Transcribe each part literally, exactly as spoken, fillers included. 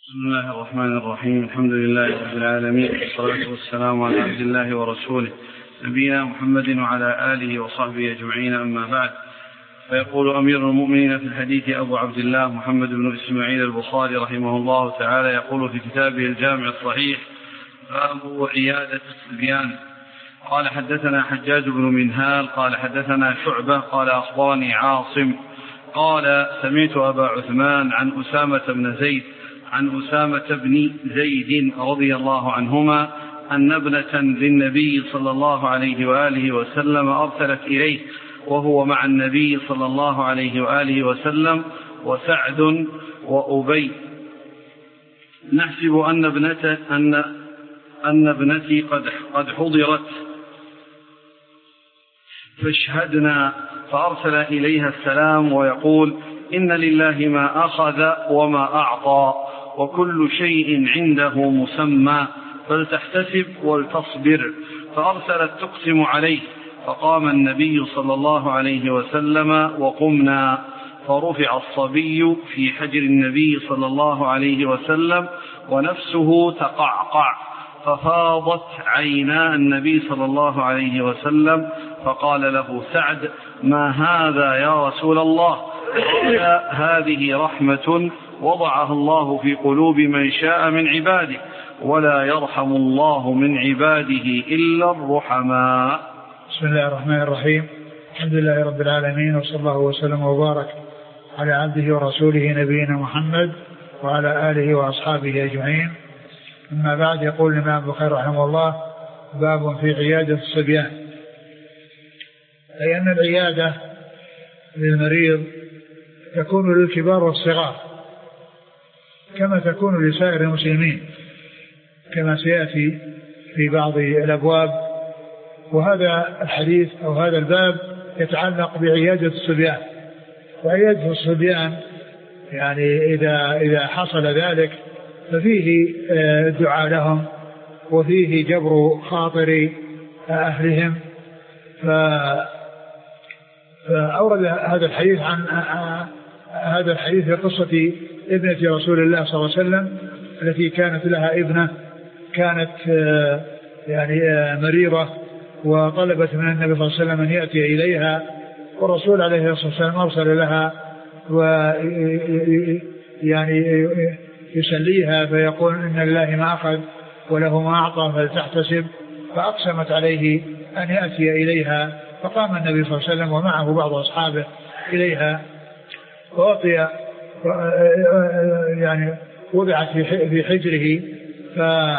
بسم الله الرحمن الرحيم. الحمد لله رب العالمين، والصلاة والسلام على عبد الله ورسوله نبينا محمد وعلى آله وصحبه أجمعين، أما بعد. فيقول أمير المؤمنين في الحديث أبو عبد الله محمد بن إسماعيل البخاري رحمه الله تعالى، يقول في كتابه الجامع الصحيح: باب عيادة الصبيان. قال: حدثنا حجاج بن منهال قال حدثنا شعبة قال أخبرني عاصم قال: سمعت أبا عثمان عن أسامة بن زيد عن أسامة بن زيد رضي الله عنهما أن ابنة للنبي صلى الله عليه وآله وسلم أرسلت إليه وهو مع النبي صلى الله عليه وآله وسلم وسعد وأبي: نحسب أن ابنة أن أن ابنتي قد قد حضرت فاشهدنا. فأرسل إليها السلام ويقول: إن لله ما أخذ وما أعطى، وكل شيء عنده مسمى، فلتحتسب ولتصبر. فأرسلت تقسم عليه، فقام النبي صلى الله عليه وسلم وقمنا، فرفع الصبي في حجر النبي صلى الله عليه وسلم ونفسه تقعقع، ففاضت عينا النبي صلى الله عليه وسلم، فقال له سعد: ما هذا يا رسول الله؟ قال: هذه رحمة وضعها الله في قلوب من شاء من عباده، ولا يرحم الله من عباده إلا الرحماء. بسم الله الرحمن الرحيم. الحمد لله رب العالمين، وصلى الله وسلم وبارك على عبده ورسوله نبينا محمد وعلى آله وأصحابه أجمعين، أما بعد. يقول الإمام البخاري رحمه الله: باب في عيادة الصبيان. أي أن العيادة للمريض تكون للكبار والصغار كما تكون لسائر المسلمين، كما سيأتي في بعض الأبواب. وهذا الحديث أو هذا الباب يتعلق بعيادة الصبيان. وعيادة الصبيان يعني إذا إذا حصل ذلك ففيه الدعاء لهم، وفيه جبر خاطر أهلهم. فأورد هذا الحديث عن هذا الحديث في قصة ابنة رسول الله صلى الله عليه وسلم التي كانت لها ابنة كانت يعني مريضة، وطلبت من النبي صلى الله عليه وسلم أن يأتي إليها، والرسول عليه الصلاة والسلام أرسل لها ويعني يسليها فيقول: إن لله ما أخذ وله ما أعطى فلتحتسب. فأقسمت عليه أن يأتي إليها، فقام النبي صلى الله عليه وسلم ومعه بعض أصحابه إليها، ووطي يعني وضعت في حجره، ف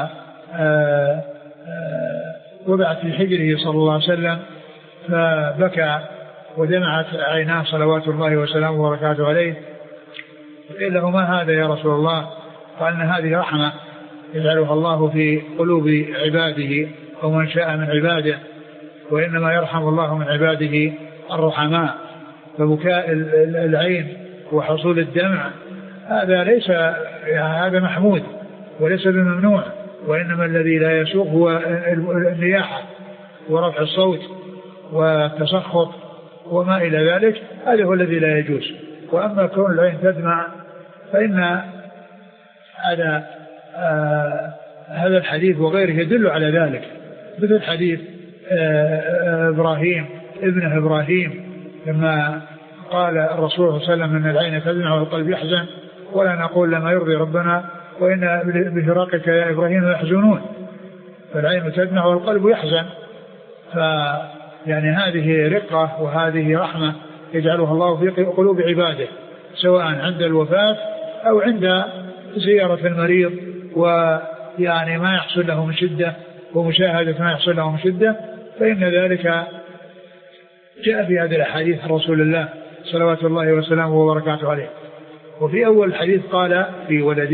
وضعت في حجره صلى الله عليه وسلم، فبكى ودمعت عيناه صلوات الله وسلامه وبركاته عليه. قيل له: ما هذا يا رسول الله؟ قال: إن هذه رحمة يجعلها الله في قلوب عباده ومن شاء من عباده، وإنما يرحم الله من عباده الرحماء. فبكاء العين وحصول الدمع هذا ليس يعني هذا محمود وليس بممنوع، وإنما الذي لا يسوق هو النياحة ورفع الصوت والتسخط وما إلى ذلك، هذا هو الذي لا يجوز. وأما كون العين تدمع فإن هذا آه هذا الحديث وغيره يدل على ذلك، مثل حديث آه إبراهيم ابنه إبراهيم لما قال الرسول صلى الله عليه وسلم: أن العين تدمع والقلب يحزن، ولا نقول لما يرضي ربنا وإن بفراقك يا إبراهيم يحزنون. فالعين تدمع والقلب يحزن، فيعني هذه رقة وهذه رحمة يجعلها الله في قلوب عباده، سواء عند الوفاة أو عند زيارة المريض، ويعني ما يحصل له من شدة ومشاهدة ما يحصل له من شدة، فإن ذلك جاء في هذه الأحاديث عن رسول الله صلوات الله وسلامه وبركاته عليه. وفي أول الحديث قال: في ولد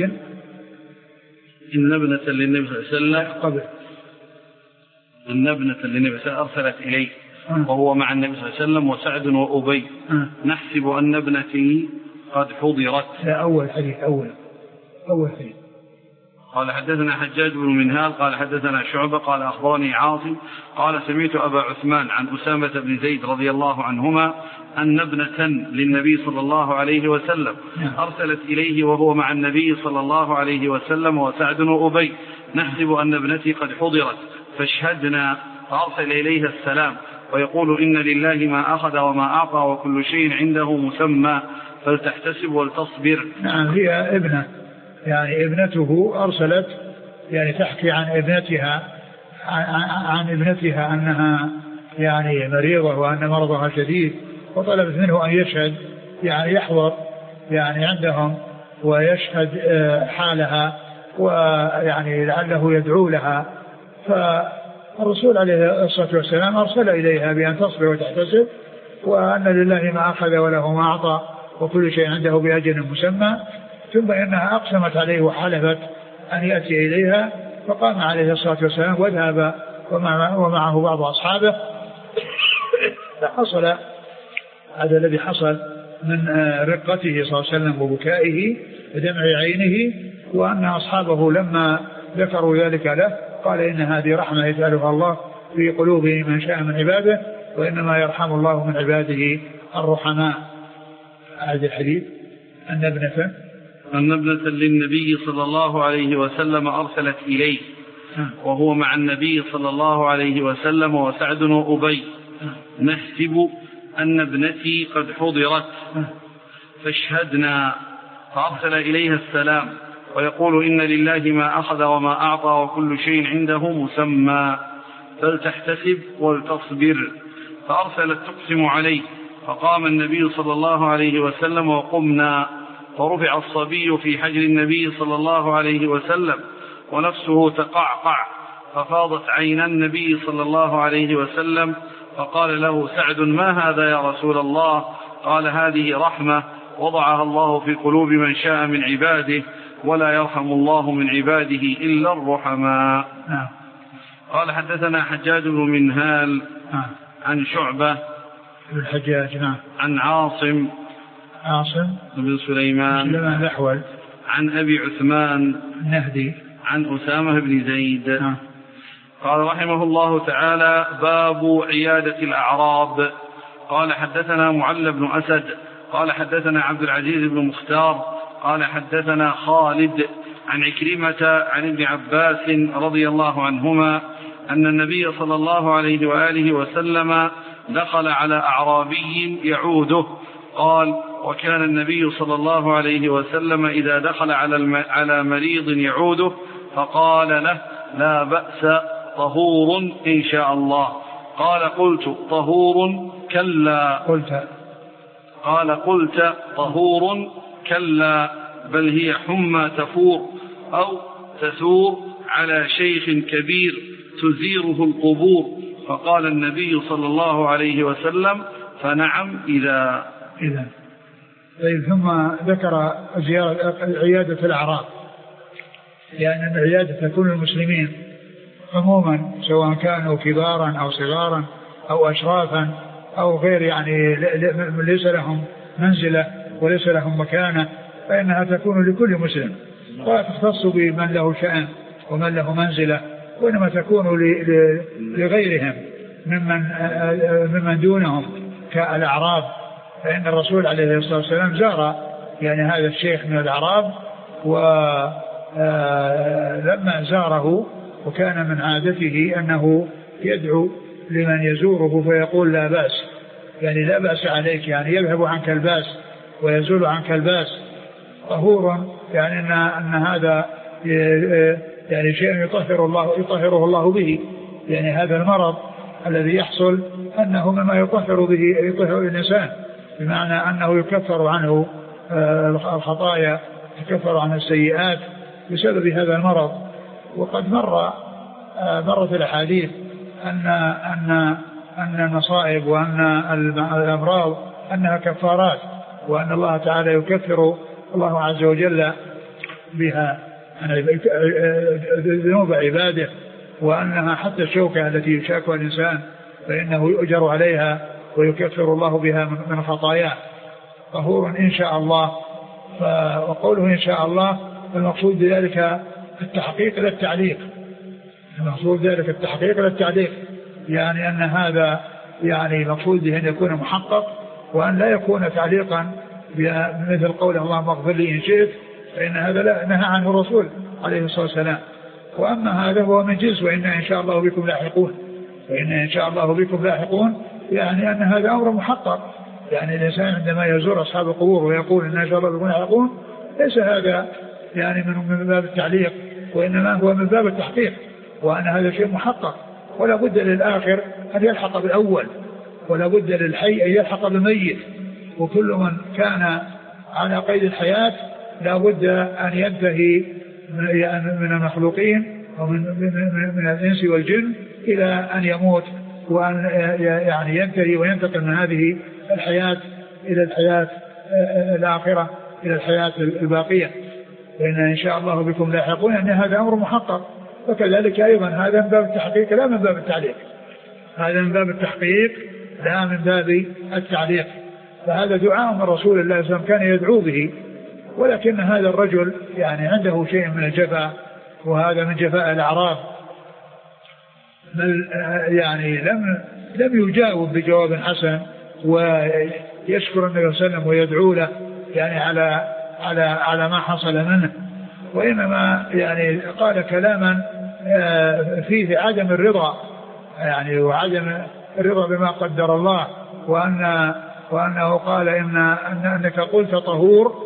إن ابنة للنبي صلى الله عليه وسلم قبل إن ابنة للنبي صلى الله عليه وسلم أرسلت إليه وهو مع النبي صلى الله عليه وسلم وسعد وأبي: نحسب أن ابنتي قد حضرت. لا، أول حديث أول أول حديث قال حدثنا حجاج بن منهال قال حدثنا شعبة قال أخبرني عاصم قال سمعت أبا عثمان عن أسامة بن زيد رضي الله عنهما أن ابنة للنبي صلى الله عليه وسلم أرسلت إليه وهو مع النبي صلى الله عليه وسلم وسعد وأبي نحسب أن ابنتي قد حضرت فاشهدنا، فأرسل إليها السلام ويقول إن لله ما أخذ وما أعطى وكل شيء عنده مسمى فلتحتسب ولتصبر. نعم هي ابنة، يعني ابنته أرسلت يعني تحكي عن ابنتها عن, عن ابنتها أنها يعني مريضة وأن مرضها شديد، وطلبت منه أن يشهد يعني يحضر يعني عندهم ويشهد حالها ويعني لعله يدعو لها. فالرسول عليه الصلاة والسلام أرسل إليها بأن تصبر وتحتسب وأن لله ما أخذ وله ما أعطى وكل شيء عنده بأجل مسمى. ثم إنها أقسمت عليه وحلفت أن يأتي إليها، فقام عليه الصلاة والسلام وذهب ومعه بعض أصحابه. فحصل هذا الذي حصل من رقته صلى الله عليه وسلم وبكائه ودمع عينه، وأن أصحابه لما ذكروا ذلك له قال إن هذه رحمة يجعلها الله في قلوب من شاء من عباده وإنما يرحم الله من عباده الرحماء. هذا الحديث أن ابنة أن ابنة للنبي صلى الله عليه وسلم أرسلت إليه وهو مع النبي صلى الله عليه وسلم وسعد وأبي نحسب أن ابنتي قد حضرت فاشهدنا، فأرسل إليها السلام ويقول إن لله ما أخذ وما أعطى وكل شيء عنده مسمى فلتحتسب ولتصبر. فأرسلت تقسم عليه، فقام النبي صلى الله عليه وسلم وقمنا، فرفع الصبي في حجر النبي صلى الله عليه وسلم ونفسه تقعقع، ففاضت عينا النبي صلى الله عليه وسلم، فقال له سعد ما هذا يا رسول الله؟ قال هذه رحمة وضعها الله في قلوب من شاء من عباده ولا يرحم الله من عباده إلا الرحماء. قال حدثنا حجاج بن منهال عن شعبة الحجاج عن عاصم عاصم بن سليمان الأحول عن أبي عثمان النهدي عن أسامة بن زيد. آه. قال رحمه الله تعالى باب عيادة الأعراب. قال حدثنا معل بن أسد قال حدثنا عبد العزيز بن مختار قال حدثنا خالد عن عكرمة عن ابن عباس رضي الله عنهما أن النبي صلى الله عليه وآله وسلم دخل على أعرابي يعوده. قال وكان النبي صلى الله عليه وسلم إذا دخل على على مريض يعوده فقال له لا بأس طهور إن شاء الله. قال قلت طهور كلا قلت قال قلت طهور كلا بل هي حمى تفور أو تثور على شيخ كبير تزيره القبور. فقال النبي صلى الله عليه وسلم فنعم إذا إذا طيب. ثم ذكر زيارة عيادة الأعراب، لأن العيادة تكون المسلمين عموما سواء كانوا كبارا أو صغارا أو أشرافا أو غير، يعني ليس لهم منزلة وليس لهم مكانة، فإنها تكون لكل مسلم ولا تختص بمن له شأن ومن له منزلة، وإنما تكون لغيرهم ممن, ممن دونهم كالأعراب. فإن الرسول عليه الصلاة والسلام زار يعني هذا الشيخ من الأعراب، ولما زاره وكان من عادته أنه يدعو لمن يزوره فيقول لا بأس، يعني لا بأس عليك، يعني يذهب عنك الباس ويزول عنك الباس. طهور يعني أن, أن هذا يعني شيء يطهر الله يطهره الله به، يعني هذا المرض الذي يحصل أنه مما يطهر به يطهر الإنسان، بمعنى أنه يكفر عنه الخطايا يكفر عنه السيئات بسبب هذا المرض. وقد مر مرت الأحاديث أن أن أن المصائب وأن الأمراض أنها كفارات، وأن الله تعالى يكفر الله عز وجل بها ذنوب عباده، وأنها حتى الشوكة التي يشاكها الإنسان فإنه يؤجر عليها ويكفر الله بها من خطاياه. طهور إن شاء الله. وقوله إن شاء الله المقصود بذلك التحقيق إلى التعليق، المقصود ذلك التحقيق إلى التعليق، يعني أن هذا يعني مقصود به أن يكون محقق، وأن لا يكون تعليقا مثل قول اللهم اغفر لي إن شئت، فإن هذا لا نهى عنه الرسول عليه الصلاة والسلام. وأما هذا هو من جنس وإن إن شاء الله بكم لاحقون، وإن إن شاء الله بكم لاحقون، يعني أن هذا أمر محقق. يعني الإنسان عندما يزور أصحاب القبور ويقول إن شاء الله بكم لاحقون، ليس هذا يعني من باب التعليق، وإنما هو من باب التحقيق، وأن هذا شيء محقق. ولا بد للآخر أن يلحق بالأول، ولا بد للحي أن يلحق بالميت، وكل من كان على قيد الحياة لا بد أن ينتهي من المخلوقين ومن من الإنس والجن إلى أن يموت، وأن يعني ينتهي وينتقل من هذه الحياة إلى الحياة الآخرة، إلى الحياة الباقية. وإن إن شاء الله بكم لاحقون، أن هذا أمر محقق. وكذلك أيضا هذا من باب التحقيق لا من باب التعليق، هذا من باب التحقيق لا من باب التعليق. فهذا دعاء من رسول الله صلى الله عليه وسلم كان يدعو به، ولكن هذا الرجل يعني عنده شيء من الجفاء، وهذا من جفاء الأعراب، بل يعني لم لم يجاوب بجواب حسن ويشكر النبي صلى الله عليه وسلم ويدعو له يعني على على على ما حصل منه، وإنما يعني قال كلاما فيه عدم الرضا، يعني وعدم الرضا بما قدر الله، وأن وأنه قال إن أنك قلت طهور،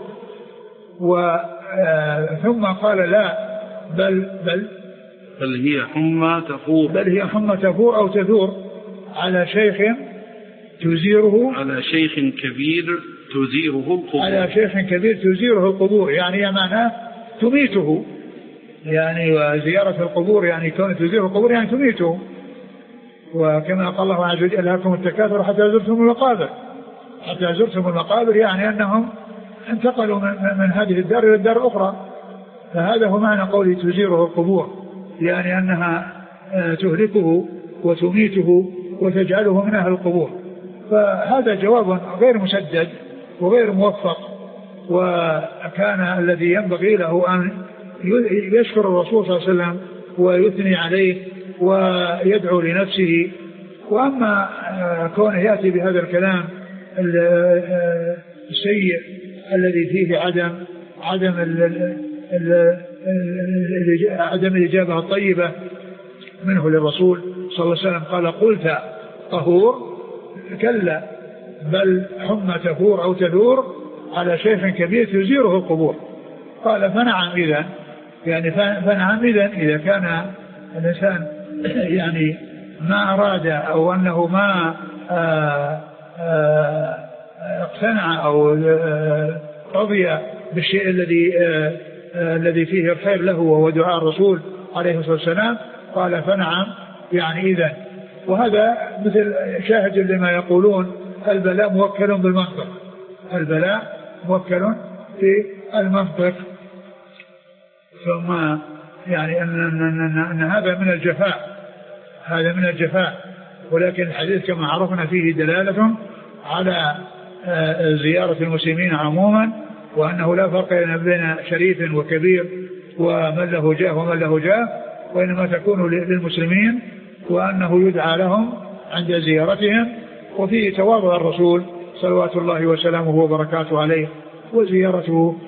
ثم قال لا بل بل بل هي حمى تفور بل هي حمى تفور أو تثور على شيخ تزيره على شيخ كبير تزيره القبور على شيخ كبير تزيره القبور، يعني معناه تميته، يعني وزيارة القبور يعني كون تزيره القبور يعني تميته. وكما قال الله عز وجل لكم التكاثر حتى زرتم المقابر، حتى زرتم المقابر يعني أنهم انتقلوا من هذه الدار إلى الدار الأخرى. فهذا هو معنى قوله تزيره القبور، يعني أنها تهلكه وتميته وتجعله من أهل القبور. فهذا جواب غير مسدد وغير موفق، وكان الذي ينبغي له أن يشكر الرسول صلى الله عليه وسلم ويثني عليه ويدعو لنفسه. وأما كونه يأتي بهذا الكلام السيء الذي فيه عدم عدم ال ال عدم الإجابة الطيبة منه للرسول صلى الله عليه وسلم، قال قلت طهور، كلا بل حمى تفور أو تثور على شيخ كبير تزيره القبور. قال فنعم إذن، يعني فنعم إذن إذا كان الإنسان يعني ما أراد أو أنه ما اقتنع أو رضي بالشيء الذي الذي فيه الخير له وهو دعاء الرسول عليه الصلاة والسلام، قال فنعم يعني إذن. وهذا مثل شاهد لما يقولون البلاء موكل بالمنطق، البلاء موكل في المنطق. ثم يعني أن, أن, أن, أن هذا من الجفاء، هذا من الجفاء. ولكن الحديث كما عرفنا فيه دلالة على زيارة المسلمين عموما، وأنه لا فرق بين شريف وكبير ومن له جاه ومن له جاه، وإنما تكون للمسلمين، وأنه يدعى لهم عند زيارتهم. وفيه تواضع الرسول صلوات الله وسلامه وبركاته عليه، وزيارته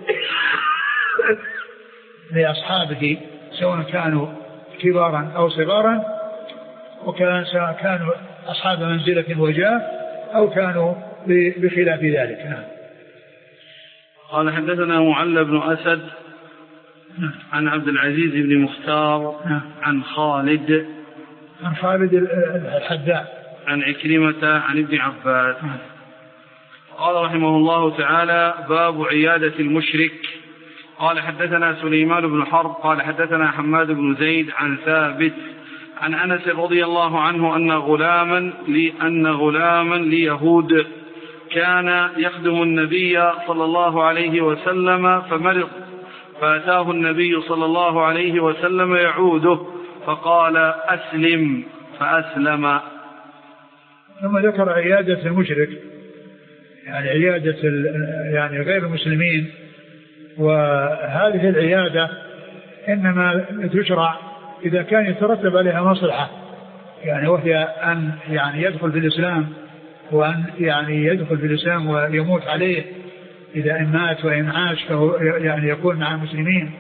لأصحابه سواء كانوا كبارا أو صغارا، وكان سواء كانوا أصحاب منزلة وجاه أو كانوا بخلاف ذلك. نعم. قال حدثنا معل بن أسد عن عبد العزيز بن مختار عن خالد عن خالد الحداء عن عكرمة عن ابن عباس قال رحمه الله تعالى: باب عيادة المشرك. قال حدثنا سليمان بن حرب قال حدثنا حماد بن زيد عن ثابت عن أنس رضي الله عنه أن غلاما لأن غلاما ليهود كان يخدم النبي صلى الله عليه وسلم فمرض، فأتاه النبي صلى الله عليه وسلم يعوده فقال: أسلم، فأسلم. ثم ذكر عيادة المشرك، يعني عيادة يعني غير المسلمين. وهذه العيادة إنما تشرع إذا كان يترتب عليها مصلحة، يعني وهي أن يعني يدخل في الإسلام، وأن يعني يدخل في الإسلام ويموت عليه إذا إن مات وإن عاش فهو يعني يكون مع المسلمين.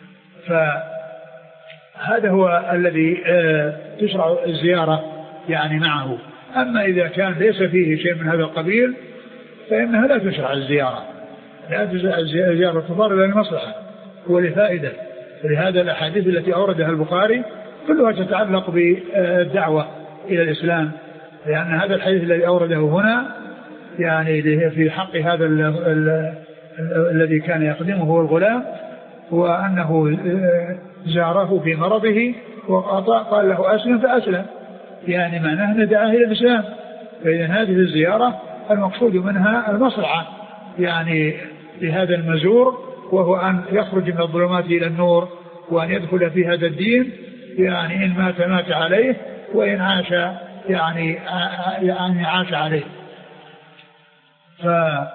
فهذا هو الذي تشرع الزيارة يعني معه. أما إذا كان ليس فيه شيء من هذا القبيل فإنها لا تشرع الزيارة، لا تشرع الزيارة تضار إلى المصلحة ولفائدة. ولهذا الأحاديث التي أوردها البخاري كلها تتعلق بالدعوة إلى الإسلام، لأن هذا الحديث الذي أورده هنا يعني في حق هذا ال ال الذي كان يقدمه هو الغلام، وأنه زاره في مرضه وقال له أسلم فأسلم، يعني معناه أن دعاه إلى الإسلام. فإذا هذه الزيارة المقصود منها المصلحة يعني لهذا المزور، وهو أن يخرج من الظلمات إلى النور وأن يدخل في هذا الدين، يعني إن مات مات عليه وإن عاش يعني يعني عاش عليه. ف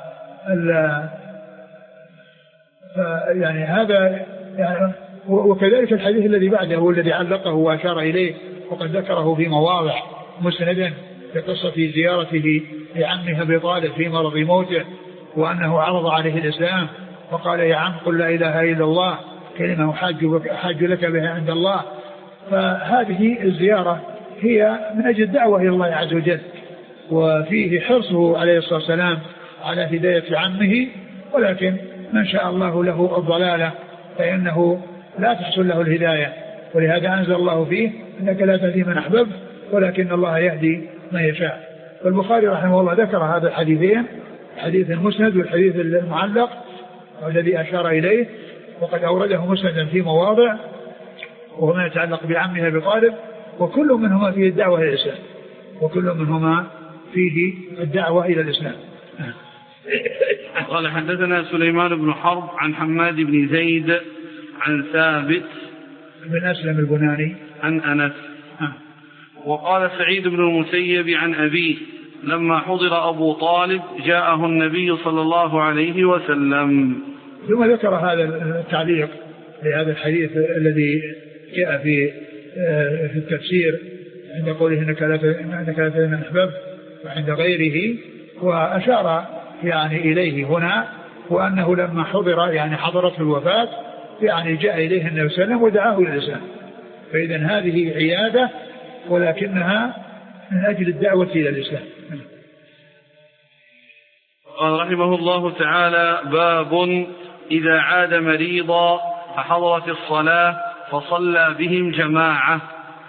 يعني هذا يعني وكذلك الحديث الذي بعده هو الذي علقه وأشار إليه وقد ذكره في مواضع مسندا في قصة زيارته لعمه أبي طالب في مرض موته، وأنه عرض عليه الإسلام وقال يا عم قل لا إله إلا الله كلمة أحاج لك بها عند الله. فهذه الزيارة هي من أجل الدعوة إلى الله عز وجل، وفيه حرصه عليه الصلاة والسلام على هداية عمه، ولكن من شاء الله له الضلالة فإنه لا تحصل له الهداية، ولهذا أنزل الله فيه إنك لا تهدي من أحببت ولكن الله يهدي من يشاء. والبخاري رحمه الله ذكر هذا الحديثين، الحديث المسند والحديث المعلق والذي أشار إليه، وقد أورده مسندا في مواضع وهو ما يتعلق بعمه أبي طالب، وكل منهما فيه الدعوة إلى الإسلام، وكل منهما فيه الدعوة إلى الإسلام. قال حدثنا سليمان بن حرب عن حماد بن زيد عن ثابت بن أسلم البناني عن أنس. وقال سعيد بن المسيب عن أبيه لما حضر أبو طالب جاءه النبي صلى الله عليه وسلم. ثم ذكر هذا التعليق لهذا الحديث الذي جاء في في التفسير عند قوله إنك لا تهدي من أحببت وعند غيره، وأشار يعني إليه هنا وأنه لما حضر يعني حضرته الوفاة يعني جاء إليه النبي صلى الله عليه وسلم ودعاه إلى الإسلام. فإذا هذه عيادة ولكنها من أجل الدعوة إلى الإسلام. قال رحمه الله تعالى باب إذا عاد مريضا فحضرت الصلاة فصلى بهم جماعة.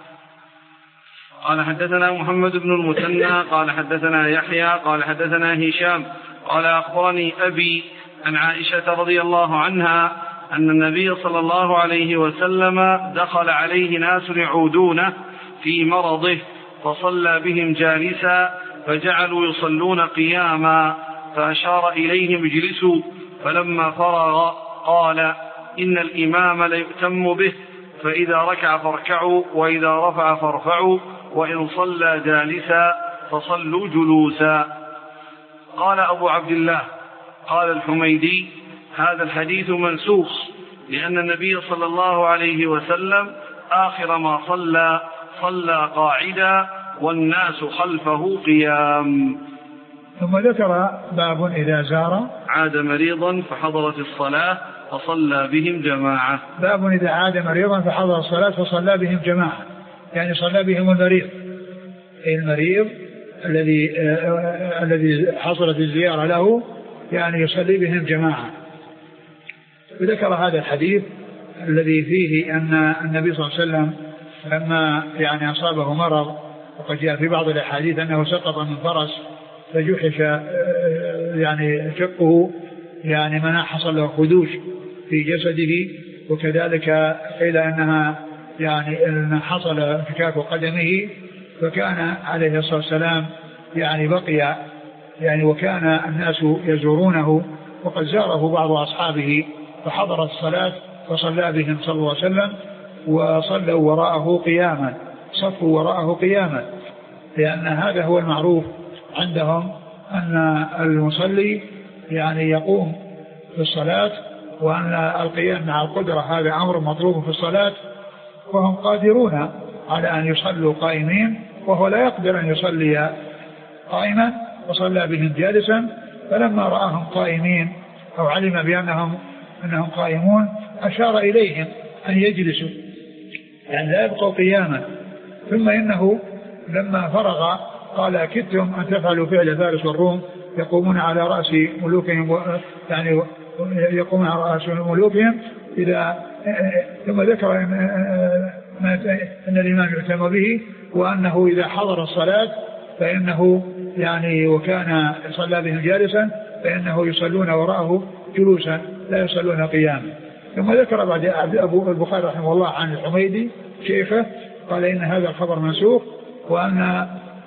قال حدثنا محمد بن المثنى قال حدثنا يحيى قال حدثنا هشام قال أخبرني أبي عن عائشة رضي الله عنها أن النبي صلى الله عليه وسلم دخل عليه ناس يعودونه في مرضه فصلى بهم جالسا فجعلوا يصلون قياما فأشار إليهم اجلسوا، فلما فرغ قال إن الإمام ليؤتم به، فإذا ركع فاركعوا وإذا رفع فارفعوا وإن صلى جالسا فصلوا جلوسا. قال أبو عبد الله قال الحميدي هذا الحديث منسوخ لأن النبي صلى الله عليه وسلم آخر ما صلى صلى قاعدا والناس خلفه قيام. ثم ذكر باب إذا زار عاد مريضا فحضرت الصلاة فصلى بهم جماعة. باب إذا عاد مريضا فحضر الصلاة فصلى بهم جماعة، يعني صلى بهم المريض، أي المريض الذي آه الذي حصلت الزيارة له يعني يصلي بهم جماعة. وذكر هذا الحديث الذي فيه أن النبي صلى الله عليه وسلم لما يعني أصابه مرض، وقد جاء في بعض الأحاديث أنه سقط من فرس فجحش يعني شقه، يعني منع حصل له خدوش في جسده، وكذلك قيل أنها يعني أن حصل انفكاك قدمه، فكان عليه الصلاة والسلام يعني بقي يعني وكان الناس يزورونه، وقد زاره بعض أصحابه فحضر الصلاة فصلى بهم صلى الله عليه وسلم وصلوا وراءه قياما، صفوا وراءه قياما، لأن هذا هو المعروف عندهم أن المصلي يعني يقوم في الصلاة وأن القيام مع القدرة هذا أمر مطلوب في الصلاة، وهم قادرون على أن يصلوا قائمين، وهو لا يقدر أن يصلي قائما وصلى بهم جالسا. فلما رآهم قائمين أو علم بأنهم أنهم قائمون أشار إليهم أن يجلسوا، يعني لا يبقوا قياما. ثم إنه لما فرغ قال: أكدتم أن تفعلوا فعل فارس والروم يقومون على رأس ملوكهم، يعني يقومون على رأس ملوكهم إذا. ثم ذكر أن الإمام يؤتم به، وأنه إذا حضر الصلاة فإنه يعني وكان صلى بهم جالسا فإنه يصلون وراءه جلوسا لا يصلون قياما. ثم ذكر بعد أبو البخاري رحمه الله عن الحميدي شيخه قال: إن هذا الخبر منسوخ، وأن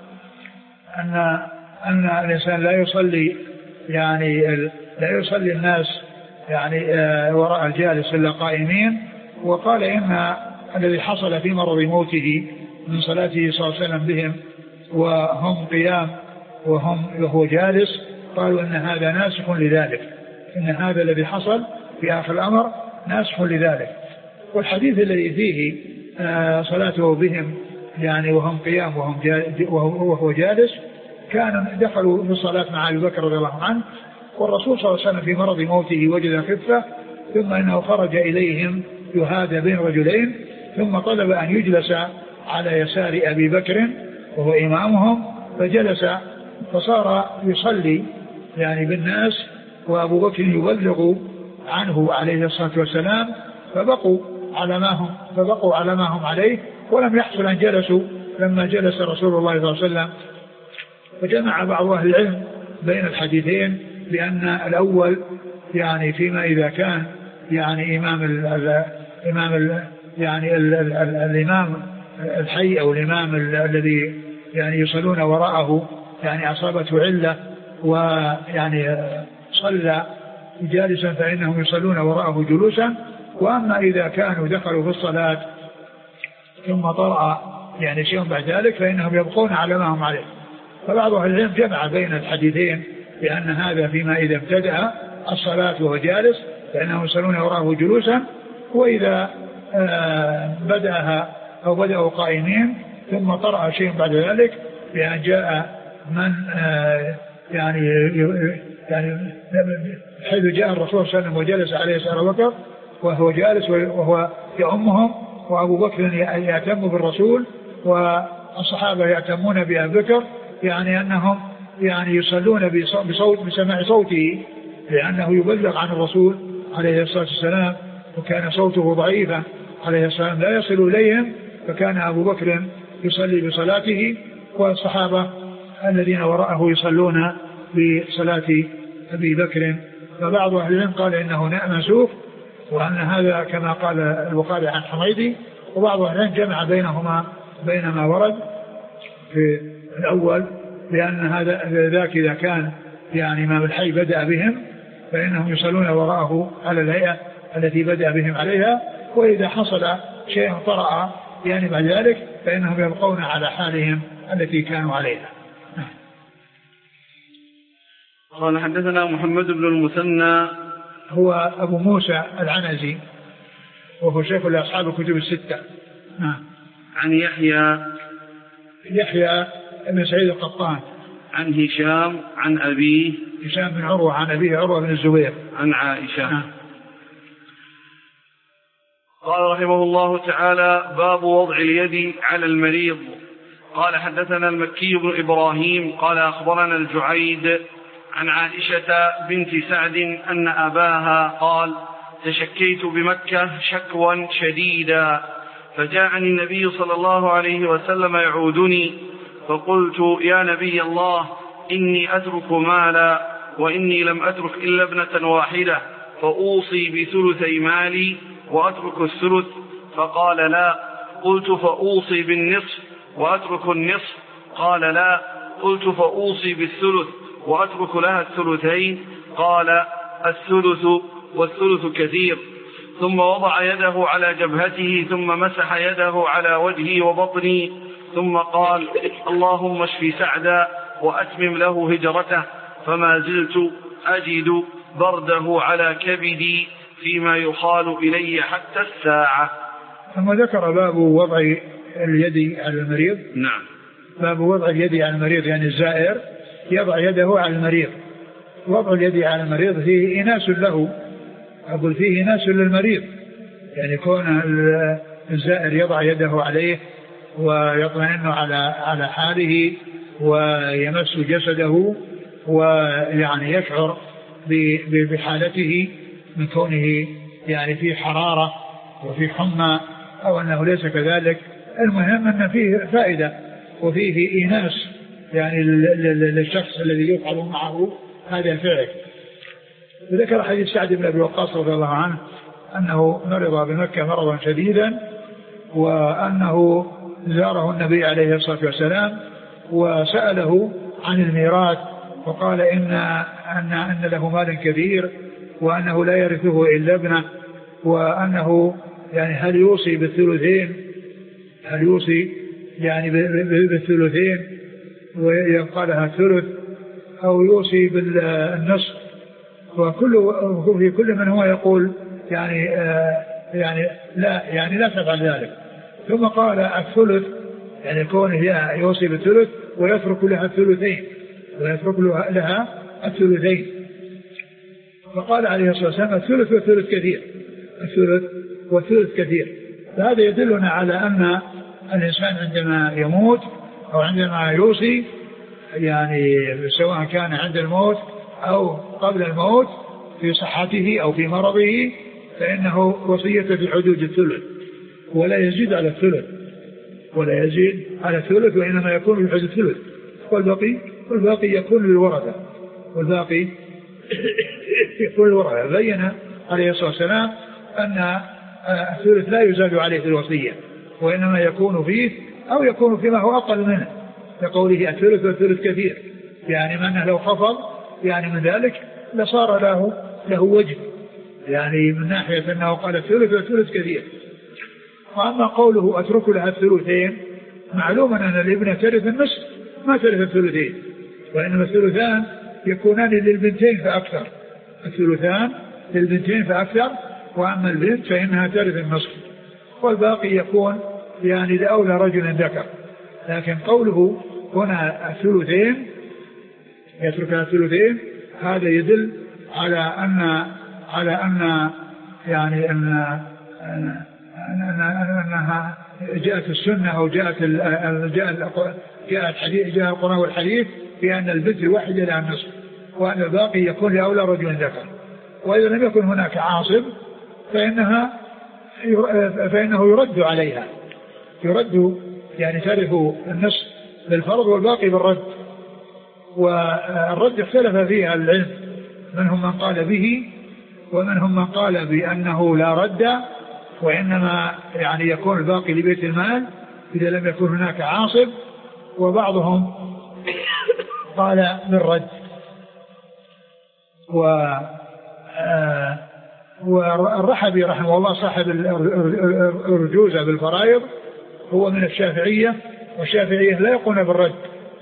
أن أن الإنسان لا يصلي يعني لا يصلي الناس يعني وراء الجالس إلا قائمين. وقال: إن الذي حصل في مرض موته من صلاته صلى الله عليه وسلم بهم وهم قيام وهم وهو جالس، قالوا إن هذا ناسخ لذلك، إن هذا الذي حصل في آخر الأمر ناسخ لذلك. والحديث الذي فيه صلاته بهم يعني وهم قيام وهم وهو جالس كانوا دخلوا في الصلاة مع أبي بكر رضي الله عنه، والرسول صلى الله عليه وسلم في مرض موته وجد خفة، ثم إنه خرج إليهم يهادى بين رجلين، ثم طلب أن يجلس على يسار أبي بكر وهو إمامهم، فجلس فصار يصلي يعني بالناس، وأبو بكر يبلغ عنه عليه الصلاة والسلام، فبقوا على ما هم فبقوا على ما هم عليه، ولم يحصل أن جلسوا لما جلس رسول الله صلى الله عليه وسلم. وجمع بعض أهل العلم بين الحديثين بأن الأول يعني فيما إذا كان يعني إمام ال ال إمام ال يعني ال ال ال الإمام الحي أو الإمام الذي يعني يصلون وراءه يعني أصابته علة ويعني صلى جالسا فإنهم يصلون وراءه جلوسا. وأما إذا كانوا دخلوا في الصلاة ثم طرأ يعني شيء بعد ذلك فإنهم يبقون على ما هم عليه. فبعض أهل العلم جمع بين الحديثين بأن هذا فيما إذا ابتدأ الصلاة وهو جالس فإنهم يصلون وراءه جلوسا، وإذا آه بدأها أو بدأوا قائمين ثم طرأ شيء بعد ذلك بأن جاء من آه يعني يعني حيث جاء الرسول صلى الله عليه وسلم وجلس عليه سيدنا أبو بكر وهو جالس وهو يؤمهم، وأبو بكر يأتم بالرسول والصحابة يأتمون بأبي بكر، يعني أنهم يعني يصلون بصوت بسماع صوته لأنه يبلغ عن الرسول عليه الصلاة والسلام، وكان صوته ضعيفا عليه الصلاة والسلام لا يصل إليهم، فكان أبو بكر يصلي بصلاته والصحابة الذين وراءه يصلون بصلاة أبي بكر. فبعض أهل العلم قال إنه منسوخ وأن هذا كما قال البخاري عن حميدي، وبعض أهل العلم جمع بينهما بين ما ورد في الأول لأن هذا ذاك إذا كان يعني إمام الحي بدأ بهم فإنهم يصلون وراءه على الهيئة التي بدأ بهم عليها، وإذا حصل شيء طرأ يعني بعد ذلك فإنهم يبقون على حالهم التي كانوا عليها. قال: حدثنا محمد بن المثنى هو أبو موسى العنزي وهو شيخ لأصحاب الكتب الستة. عن يحيى يحيى بن سعيد القطان عن هشام عن أبيه هشام بن عروة عن أبيه عروة بن الزبير عن عائشة. آه. قال رحمه الله تعالى: باب وضع اليد على المريض. قال: حدثنا المكي بن إبراهيم قال أخبرنا الجعيد عن عائشة بنت سعد أن أباها قال: تشكيت بمكة شكوى شديدا، فجاءني النبي صلى الله عليه وسلم يعودني، فقلت: يا نبي الله، إني أترك مالا وإني لم أترك إلا ابنة واحدة، فأوصي بثلثي مالي وأترك الثلث؟ فقال: لا. قلت: فأوصي بالنصف وأترك النصف؟ قال: لا. قلت: فأوصي بالثلث وأترك لها الثلثين؟ قال: الثلث والثلث كثير. ثم وضع يده على جبهته ثم مسح يده على وجهي وبطني، ثم قال: اللهم اشف سعدا وأتمم له هجرته، فما زلت أجد برده على كبدي، فيما يقال إلي حتى الساعة. ثم ذكر باب وضع اليد على المريض. نعم. باب وضع اليد على المريض، يعني الزائر يضع يده على المريض. وضع اليد على المريض فيه إناس له، أقول فيه إناس للمريض، يعني كون الزائر يضع يده عليه ويطمئن على على حاله ويمس جسده ويعني يشعر بحالته من كونه يعني في حرارة وفي حمى أو أنه ليس كذلك. المهم أن فيه فائدة وفيه إيناس يعني للشخص الذي يفعل معه هذا الفعل. ذكر حديث سعد بن أبي وقاص رضي الله عنه أنه مرض بمكة مرضا شديدا، وأنه زاره النبي عليه الصلاة والسلام وسأله عن الميراث، وقال إن, أن, أن له مال كبير وأنه لا يرثه إلا ابنه، وأنه يعني هل يوصي بالثلثين هل يوصي يعني بالثلثين ويبقى لها ثلث، أو يوصي بالنصف. وكل في كل من هو يقول يعني آه يعني لا يعني لا تفعل ذلك. ثم قال الثلث يعني كونه يوصي بالثلث ويترك لها الثلثين ويترك لها الثلثين. فقال عليه الصلاة والسلام الثلث والثلث كثير، الثلث والثلث كثير. فهذا يدلنا على أن الإنسان عندما يموت أو عندما يوصي يعني سواء كان عند الموت أو قبل الموت في صحته أو في مرضه، فإنه وصية في حدود الثلث ولا يزيد على الثلث ولا يزيد على الثلث وإنما يكون في حدود الثلث، والباقي والباقي يكون للورثة والباقي يكون للورثة. بين عليه الصلاة والسلام أن الثلث لا يزاد عليه في الوصية وإنما يكون فيه أو يكون فيما هو أقل منه، لقوله الثلث والثلث كثير، يعني من لو خفض يعني من ذلك لصار له له وجه، يعني من ناحية أنه قال الثلث والثلث كثير. وأما قوله أترك لها الثلثين، معلوم أن الابن ترث النصف ما ترث الثلثين، وإنما الثلثان يكونان للبنتين فأكثر، الثلثان للبنتين فأكثر، وأما البنت فإنها ترث النصف والباقي يكون يعني لأولى رجل ذكر. لكن قوله هنا الثلثين يتركها الثلثين هذا يدل على أن على أن يعني أن أنها جاءت السنة أو جاءت جاء جاءت حديث جاء القرآن والحديث بأن البنت الواحدة لها النصف وأن الباقي يكون لأولى رجل ذكر. وإذا لم يكن هناك عاصب فإنها فإنه يرد عليها، يرد يعني ترث النصف بالفرض والباقي بالرد. والرد اختلف فيها العلم، منهم من قال به ومنهم من قال بأنه لا رد وإنما يعني يكون الباقي لبيت المال إذا لم يكن هناك عاصب، وبعضهم قال بالرد. و والرحبي رحمه الله صاحب الرجوزة بالفرائض هو من الشافعية، والشافعية لا يقولون بالرد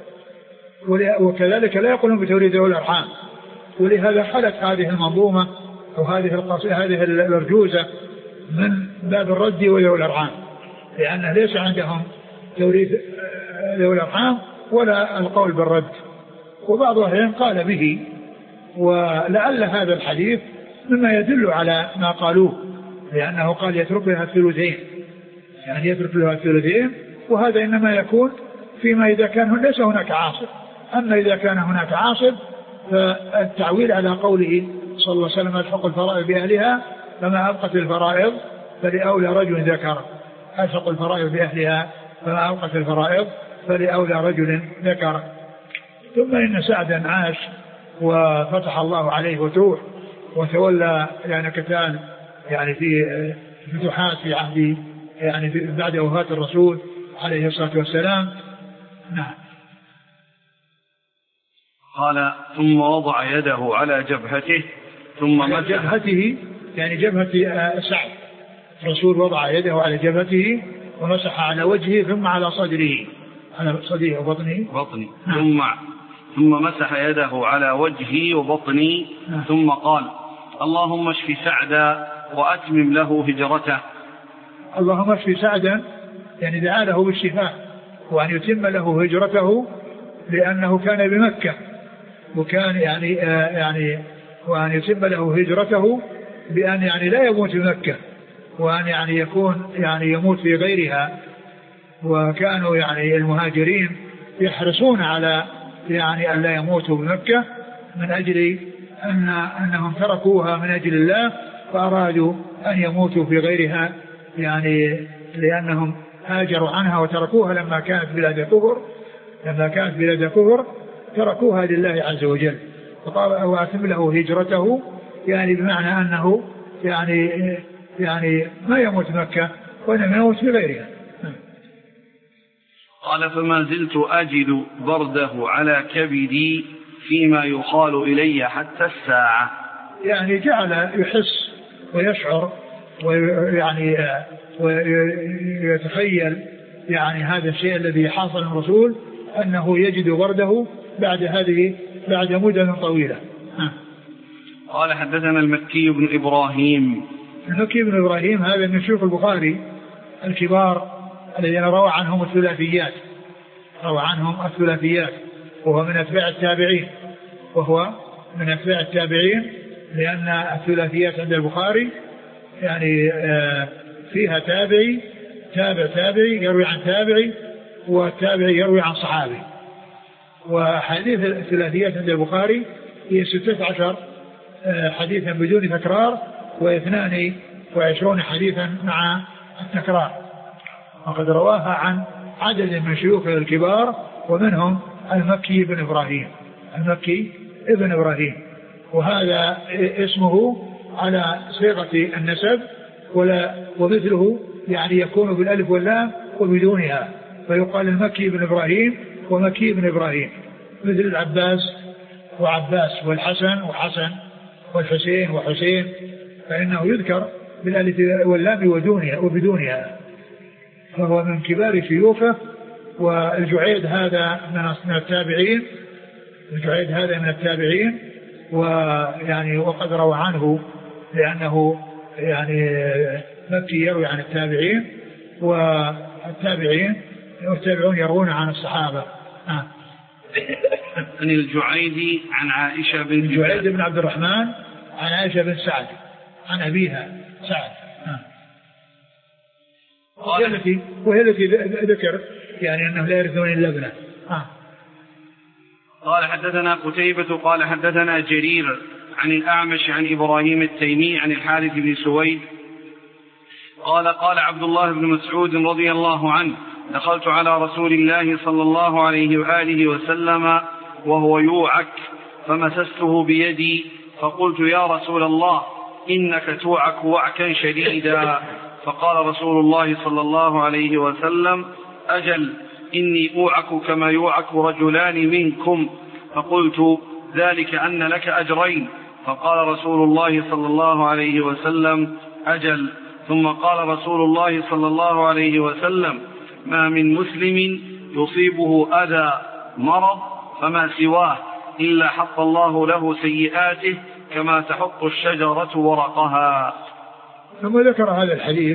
وكذلك لا يقولون بتوريد ذوي الأرحام، ولهذا خلت هذه المنظومة أو هذه القصيدة هذه الرجوزة من باب الرد وذوي الأرحام، لأن ليس عندهم توريد ذوي الأرحام ولا القول بالرد. وبعض أهل قال به، ولعل هذا الحديث مما يدل على ما قالوه، لأنه قال يترك لها الثلثين، يعني يترك لها الثلثين، وهذا إنما يكون فيما إذا كان ليس هناك عاصب. أما إذا كان هناك عاصب فالتعويل على قوله صلى الله عليه وسلم الحق الفرائض بأهلها فما أبقت الفرائض فلأولى رجل ذكر، الحق الفرائض بأهلها فما أبقت الفرائض فلأولى رجل ذكر. ثم إن سعدا عاش وفتح الله عليه وتوح وتولى يعني كتان يعني في فتوحات في عهد يعني بعد وفاة الرسول عليه الصلاة والسلام. نعم. قال ثم وضع يده على جبهته ثم على جبهته يعني جبهة سعد، الرسول وضع يده على جبهته ومسح على وجهه ثم على صدره على صدره وبطنه بطني نعم. ثم ثم مسح يده على وجهه وبطني نعم. ثم قال اللهم اشف سعدا وأتمم له هجرته. اللهم اشف سعدا يعني دعا له بالشفاء وأن يتم له هجرته لأنه كان بمكة وكان يعني آه يعني وأن يتم له هجرته بأن يعني لا يموت بمكة وأن يعني يكون يعني يموت في غيرها. وكانوا يعني المهاجرين يحرصون على يعني أن لا يموتوا بمكة من أجل أن أنهم تركوها من أجل الله فأرادوا أن يموتوا في غيرها يعني لأنهم هاجروا عنها وتركوها لما كانت بلاد كفر لما كانت بلاد كفر تركوها لله عز وجل. فقال وأتم له هجرته يعني بمعنى أنه يعني يعني ما يموت مكة وإنما يموت في غيرها. قال فما زلت أجد برده على كبدي فيما يقال إلي حتى الساعة. يعني جعل يحس ويشعر ويعني ويتخيل يعني هذا الشيء الذي حاصل الرسول أنه يجد برده بعد هذه بعد مدة طويلة. قال حدثنا المكي بن إبراهيم. المكي بن إبراهيم هذا من شيوخ البخاري الكبار الذين روى عنهم الثلاثيات روى عنهم الثلاثيات وهو من أتباع التابعين وهو من أتباع التابعين لأن الثلاثيات عند البخاري يعني فيها تابعي تابع تابعي يروي عن تابعي والتابعي يروي عن صحابي. وحديث الثلاثيات عند البخاري هي ستة عشر حديثا بدون تكرار واثنان وعشرون حديثا مع التكرار. وقد رواها عن عدد من شيوخ الكبار ومنهم المكي بن إبراهيم المكي ابن إبراهيم وهذا اسمه على صيغة النسب ولا ومثله يعني يكون بالألف واللام وبدونها فيقال المكي بن إبراهيم ومكي بن إبراهيم مثل العباس وعباس والحسن وحسن والحسين وحسين فإنه يذكر بالألف واللام ودونها وبدونها. فهو من كبار شيوخه. والجعيد هذا من التابعين الجعيد هذا من التابعين ويعني وقد روى عنه لأنه يعني مكي يروي عن التابعين والتابعين والتابعون يروون عن الصحابة. آه. عن الجعيد عن عائشة بن الجعيد بن عبد الرحمن عن عائشة بن سعد عن أبيها سعد. آه. وهي التي وهي التي ذكر يعني أنه لا يرثون إلا ابنه. آه. قال حدثنا قتيبة قال حدثنا جرير عن الأعمش عن إبراهيم التيمي عن الحارث بن سويد قال قال عبد الله بن مسعود رضي الله عنه دخلت على رسول الله صلى الله عليه وآله وسلم وهو يوعك فمسسته بيدي فقلت يا رسول الله إنك توعك وعكا شديدا فقال رسول الله صلى الله عليه وسلم أجل إني أوعك كما يوعك رجلان منكم فقلت ذلك أن لك أجرين فقال رسول الله صلى الله عليه وسلم أجل ثم قال رسول الله صلى الله عليه وسلم ما من مسلم يصيبه أذى مرض فما سواه إلا حط الله له سيئاته كما تحط الشجرة ورقها. ثم ذكر هذا الحديث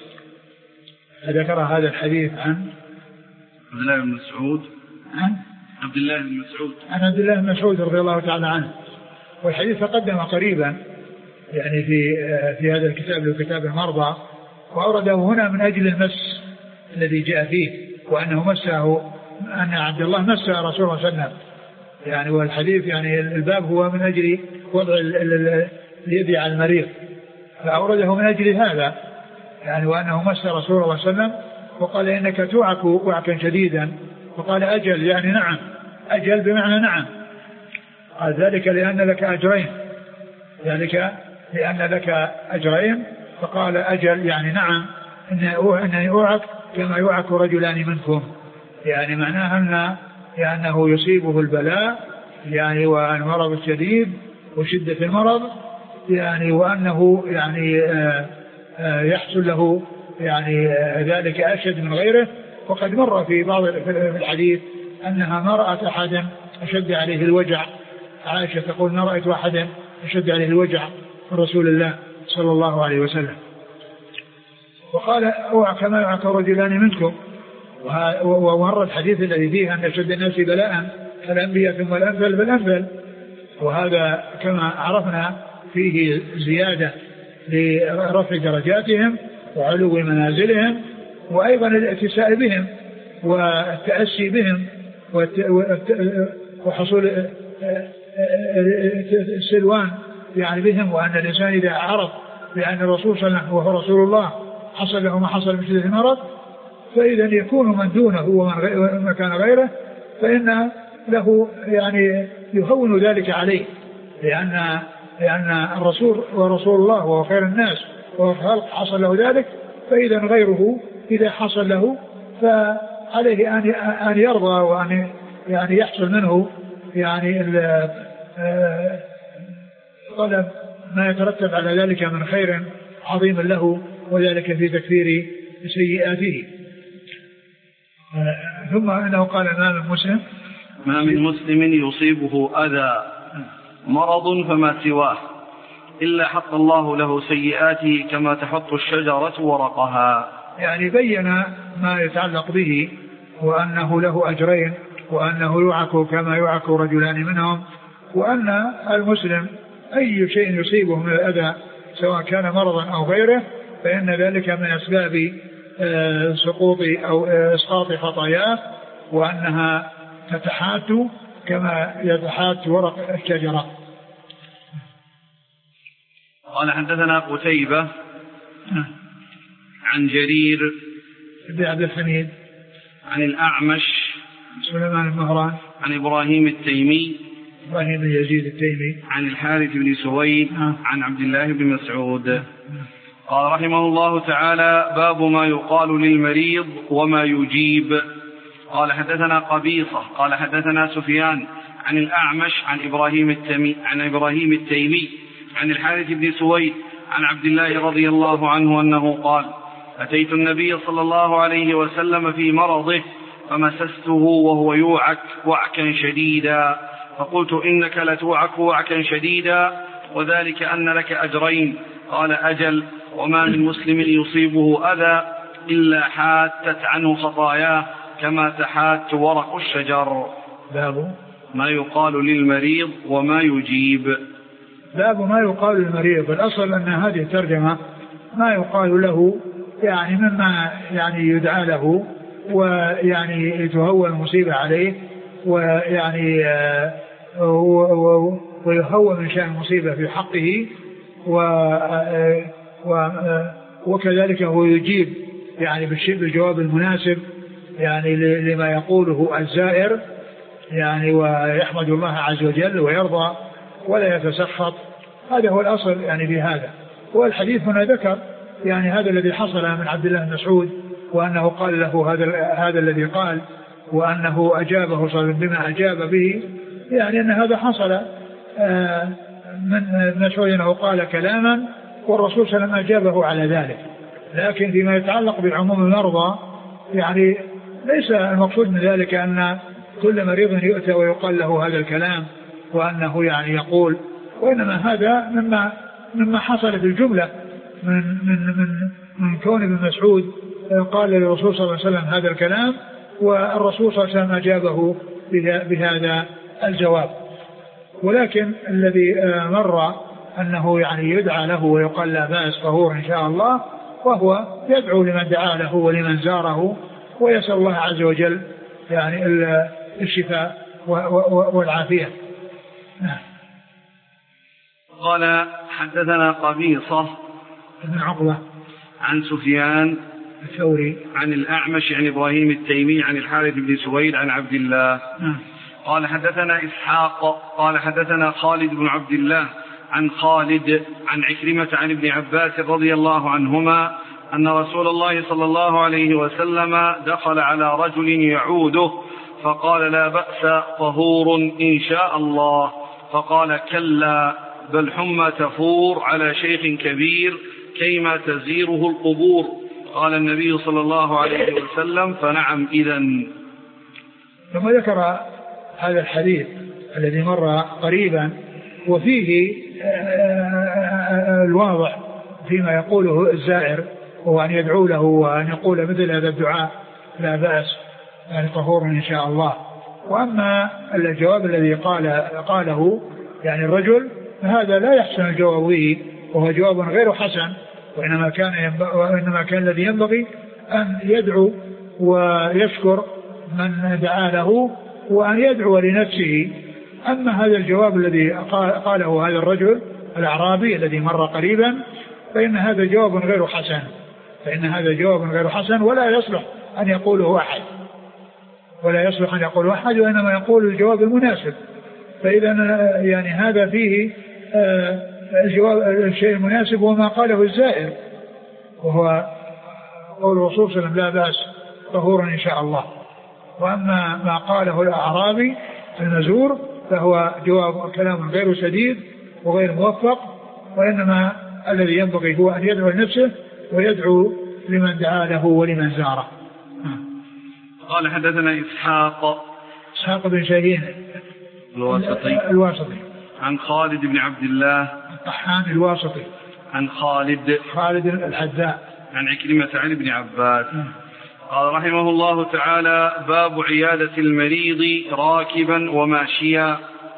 ذكر هذا الحديث عن عبد الله بن مسعود عن عبد الله بن مسعود عن عبد الله بن مسعود رضي الله تعالى عنه. والحديث تقدم قريبا يعني في في هذا الكتاب له كتاب المرضى وأورده هنا من أجل المس الذي جاء فيه وأنه مسه أن عبد الله مس رسول الله صلى الله عليه وسلم يعني. والحديث يعني الباب هو من أجل وضع اليد على المريض فأورده من أجل هذا يعني وأنه مس رسول الله صلى الله عليه وسلم وقال إنك توعك وعكا شديدا وقال أجل يعني نعم أجل بمعنى نعم. قال ذلك لأن لك أجرين ذلك لأن لك أجرين فقال أجل يعني نعم إنني أوعك كما يوعك رجلان منكم يعني معناها أن لأنه يصيبه البلاء يعني والمرض الشديد وشدة المرض يعني وأنه يعني آآ آآ يحصل له يعني ذلك أشد من غيره. وقد مر في بعض الحديث أنها ما رأت أحدا أشد عليه الوجع. عائشة تقول ما رأيت أحدا أشد عليه الوجع رسول الله صلى الله عليه وسلم. وقال كما يعك رجلان منكم، ومر الحديث الذي فيه أن أشد الناس بلاء الأنبياء ثم الأمثل بالأمثل، وهذا كما عرفنا فيه زيادة لرفع درجاتهم وعلو منازلهم، وأيضا الاتساء بهم والتأسي بهم وحصول السلوان يعني بهم، وأن الإنسان إذا عرف بأن الرسول صلى الله عليه وسلم وهو رسول الله حصل له ما حصل من شدة المرض، فإذا يكون من دونه ومن كان غيره فإن له يعني يهون ذلك عليه، لأن لأن الرسول ورسول الله وهو خير الناس وهو الخلق حصل له ذلك، فإذا غيره إذا حصل له فعليه أن أن يرضى وأن يعني يحصل منه يعني طلب ما يترتب على ذلك من خير عظيم له، وذلك في تكفير سيئاته. ثم أنه قال ما من مسلم ما من مسلم يصيبه أذى مرض فما سواه إلا حط الله له سيئاته كما تحط الشجرة ورقها. يعني بين ما يتعلق به، وأنه له أجرين، وأنه يعك كما يعك رجلان منهم، وأن المسلم أي شيء يصيبه من الأذى سواء كان مرضا أو غيره فإن ذلك من أسباب سقوط أو إسقاط خطاياه، وأنها تتحات كما يتحات ورق الشجرة. قال حدثنا قتيبة عن جرير بن عبد الحميد عن الأعمش سليمان بن مهران عن إبراهيم التيمي إبراهيم بن يزيد التيمي عن الحارث بن سويد عن عبد الله بن مسعود قال رحمه الله تعالى: باب ما يقال للمريض وما يجيب. قال حدثنا قبيصة قال حدثنا سفيان عن الأعمش عن إبراهيم التيمي عن إبراهيم التيمي عن الحارث بن سويد عن عبد الله رضي الله عنه أنه قال: أتيت النبي صلى الله عليه وسلم في مرضه فمسسته وهو يوعك وعكا شديدا، فقلت: إنك لتوعك وعكا شديدا وذلك أن لك أجرين. قال: أجل، وما من مسلم يصيبه أذى إلا حاتت عنه خطاياه كما تحات ورق الشجر. باب ما يقال للمريض وما يجيب. باب ما يقال للمريض. الأصل أن هذه الترجمة ما يقال له يعني مما يعني يدعى له ويعني يتهون المصيبة عليه ويعني ويهون من شأن المصيبة في حقه، وكذلك هو يجيب يعني بالجواب المناسب يعني لما يقوله الزائر يعني، ويحمد الله عز وجل ويرضى ولا يتسخط. هذا هو الأصل يعني في هذا. والحديث هنا ذكر يعني هذا الذي حصل من عبد الله بن مسعود، وأنه قال له هذا هذا الذي قال، وأنه أجابه صلى الله عليه وسلم بما أجاب به، يعني أن هذا حصل من مسعود أنه قال كلاما والرسول صلى الله عليه وسلم أجابه على ذلك. لكن فيما يتعلق بعموم المرضى يعني ليس المقصود من ذلك أن كل مريض يؤتى ويقال له هذا الكلام وأنه يعني يقول، وإنما هذا مما مما حصل في الجملة من من من من كون ابن مسعود قال للرسول صلى الله عليه وسلم هذا الكلام، والرسول صلى الله عليه وسلم أجابه بهذا الجواب. ولكن الذي مر أنه يعني يدعى له ويقال لا بأس فهو إن شاء الله، وهو يدعو لمن دعا له ولمن زاره ويسأل الله عز وجل يعني الشفاء والعافية. قال حدثنا قبيصة بن عقبة عن سفيان الثوري عن الأعمش عن إبراهيم التيمي عن الحارث بن سويد عن عبد الله. قال حدثنا إسحاق قال حدثنا خالد بن عبد الله عن خالد عن عكرمة عن ابن عباس رضي الله عنهما أن رسول الله صلى الله عليه وسلم دخل على رجل يعوده فقال: لا بأس، طهور إن شاء الله. فقال: كلا، بل حمى تفور على شيخ كبير كيما تزيره القبور. قال النبي صلى الله عليه وسلم: فنعم إذن. ثم ذكر هذا الحديث الذي مر قريبا وفيه الواضح فيما يقوله الزائر هو أن يدعو له وأن يقول مثل هذا الدعاء لا بأس، يعني طهور إن شاء الله. وأما الجواب الذي قال قاله يعني الرجل فهذا لا يحسن الجواب به، وهو جواب غير حسن، وإنما كان ينبغي وإنما كان الذي ينبغي أن يدعو ويشكر من دعا له وأن يدعو لنفسه. أما هذا الجواب الذي قاله هذا الرجل الأعرابي الذي مر قريبا فإن هذا جواب غير حسن، فإن هذا جواب غير حسن ولا يصلح أن يقوله أحد، ولا يصلح أن يقوله أحد، وإنما يقول الجواب المناسب. فإذا يعني هذا فيه الجواب الشيء المناسب وما قاله الزائر، وهو قول الرسول صلى الله عليه وسلم لا بأس طهورا إن شاء الله. وأما ما قاله الأعرابي المزور فهو جواب كلام غير سديد وغير موفق، وإنما الذي ينبغي هو أن يدعو لنفسه ويدعو لمن دعا له ولمن زاره. قال حدثنا إسحاق إسحاق بن شاهين الواسطي الواسطي عن خالد بن عبد الله الطحان الواسطي عن خالد خالد الحذاء عن عكرمة عن ابن عباس قال رحمه الله تعالى: باب عيادة المريض راكبا وماشيا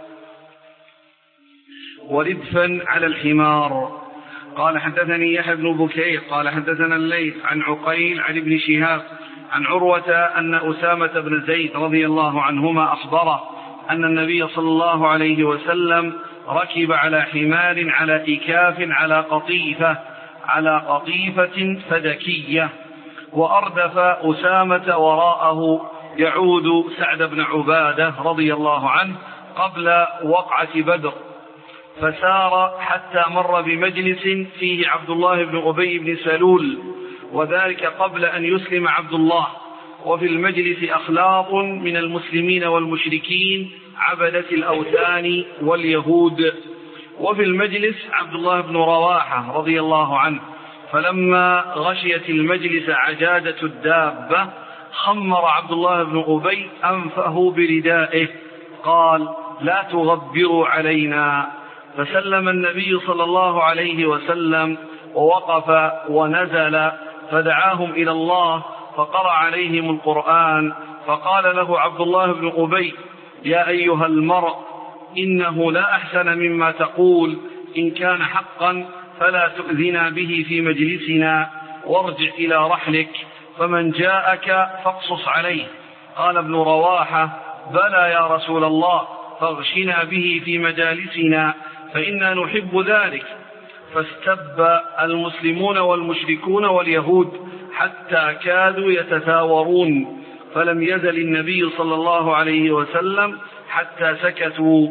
وردفا على الحمار. قال حدثني يحيى بن بكير قال حدثنا الليث عن عقيل عن ابن شهاب عن عروة أن أسامة بن زيد رضي الله عنهما أخبره أن النبي صلى الله عليه وسلم ركب على حمار على إكاف على قطيفة على قطيفة فدكية، وأردف أسامة وراءه يعود سعد بن عبادة رضي الله عنه قبل وقعة بدر، فسار حتى مر بمجلس فيه عبد الله بن أبي بن سلول، وذلك قبل أن يسلم عبد الله، وفي المجلس أخلاط من المسلمين والمشركين عبدة الأوثان واليهود، وفي المجلس عبد الله بن رواحة رضي الله عنه. فلما غشيت المجلس عجاجة الدابة خمر عبد الله بن أبي أنفه بردائه قال: لا تغبروا علينا. فسلم النبي صلى الله عليه وسلم ووقف ونزل فدعاهم إلى الله فقرأ عليهم القرآن، فقال له عبد الله بن أبي: يا أيها المرء إنه لا أحسن مما تقول، إن كان حقا فلا تؤذنا به في مجلسنا، وارجع إلى رحلك، فمن جاءك فاقصص عليه. قال ابن رواحة: بلى يا رسول الله، فاغشنا به في مجالسنا فإنا نحب ذلك. فاستب المسلمون والمشركون واليهود حتى كادوا يتثاورون، فلم يزل النبي صلى الله عليه وسلم حتى سكتوا.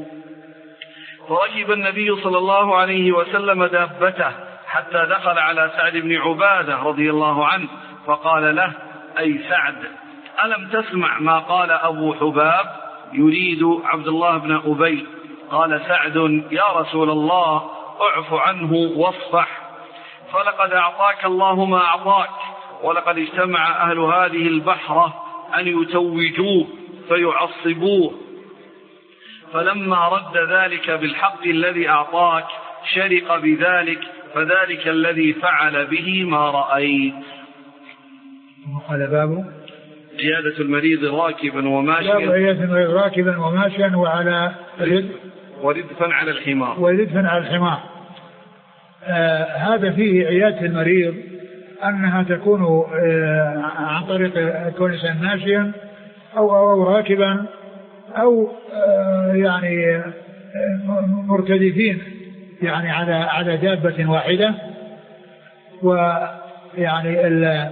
فركب النبي صلى الله عليه وسلم دابته حتى دخل على سعد بن عبادة رضي الله عنه فقال له: أي سعد، ألم تسمع ما قال أبو حباب؟ يريد عبد الله بن أبي. قال سعد: يا رسول الله، اعف عنه واصفح، فلقد أعطاك الله ما أعطاك، ولقد اجتمع أهل هذه البحرة أن يتوجوه فيعصبوه، فلما رد ذلك بالحق الذي أعطاك شرق بذلك، فذلك الذي فعل به ما رأيت. وقال باب عيادة المريض راكبا وماشيا باب عيادة المريض راكبا وماشيا وعلى رد وردفا على الحمار وردفا على الحمار. آه هذا فيه عيادة المريض أنها تكون آه عن طريق كون الإنسان ماشيا أو, أو, أو راكبا أو آه يعني آه مرتدفين، يعني على على دابة واحدة. ويعني ال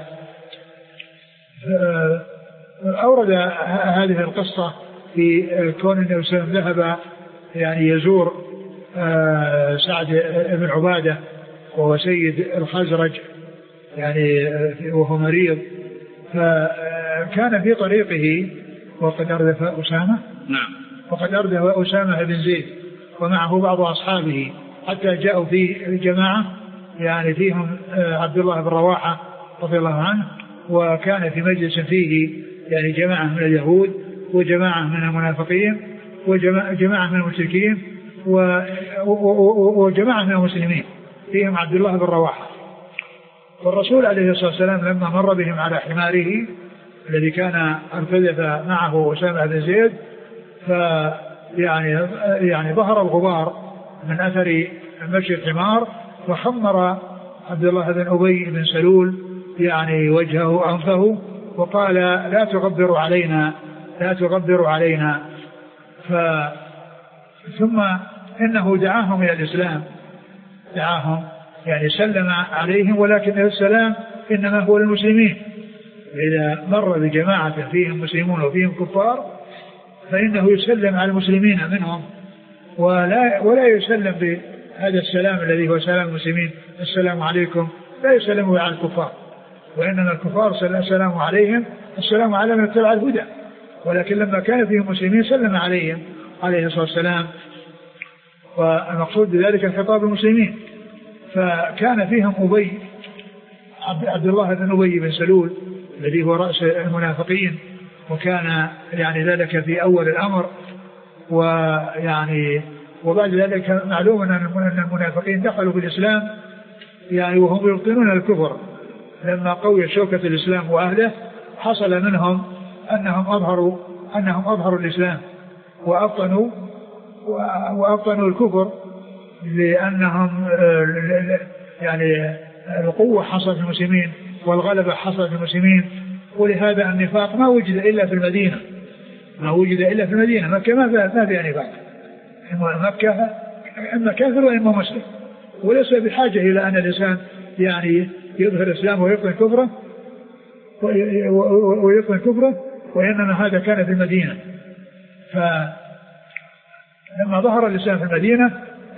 آه أورد هذه القصة في كون النبي صلى الله عليه وسلم ذهب يعني يزور آه سعد بن عبادة وهو سيد الخزرج يعني وهو مريض، فكان في طريقه وقد أردف أسامة نعم وقد أردف أسامة بن زيد ومعه بعض أصحابه حتى جاءوا في جماعة يعني فيهم عبد الله بن رواحة رضي الله عنه، وكان في مجلس فيه يعني جماعة من اليهود وجماعة من المنافقين وجماعة من المشركين وجماعة من المسلمين، فيهم عبد الله بن رواحة. والرسول عليه الصلاة والسلام لما مر بهم على حماره الذي كان ارتدف معه أسامة بن زيد فيعني يعني ظهر الغبار من أثر مشي الحمار وخمر عبد الله بن أبي بن سلول يعني وجهه وأنفه وقال لا تغبروا علينا لا تغبروا علينا. ف ثم إنه دعاهم إلى الإسلام دعاهم يعني سلم عليهم ولكن السلام إنما هو للمسلمين. إذا مر بجماعة فيهم مسلمون وفيهم كفار فإنه يسلم على المسلمين منهم ولا, ولا يسلم بهذا السلام الذي هو سلام المسلمين السلام عليكم لا يسلم على الكفار وإنما الكفار السلام عليهم السلام على من اتبع الهدى. ولكن لما كان فيهم مسلمين سلم عليهم عليه الصلاة والسلام والمقصود بذلك الخطاب المسلمين. فكان فيهم أبي عبد الله بن أبي بن سلول الذي هو رأس المنافقين وكان يعني ذلك في أول الأمر ويعني وبعد ذلك معلوم أن المنافقين دخلوا في الإسلام يعني وهم يبطنون الكفر. لما قوي شوكة الإسلام وأهله حصل منهم أنهم أظهروا أنهم أظهروا الإسلام وأبطنوا وأبطنوا الكفر لأنهم يعني القوة حصلت في المسلمين والغلبة حصلت في المسلمين. ولهذا النفاق ما وجد إلا في المدينة ما وجد إلا في المدينة. مكة ما فيها ما فيها نفاق. مكة إما كافر وإما مسلم وليس بحاجة إلى أن الإنسان يعني يظهر الإسلام ويبطن كفره ويبطن كفره وإنما هذا كان في المدينة. فلما ظهر الإسلام في المدينة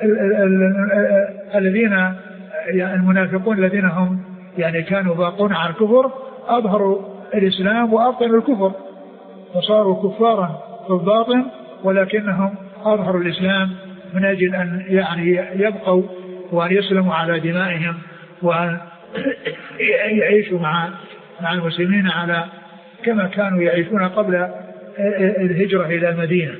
الذين يعني المنافقون الذين هم يعني كانوا باقون على الكفر أظهروا الإسلام وأبطنوا الكفر فصاروا كفارا في الباطن ولكنهم أظهروا الإسلام من أجل أن يعني يبقوا وأن يسلموا على دمائهم وأن يعيشوا مع مع المسلمين على كما كانوا يعيشون قبل الهجرة إلى المدينة.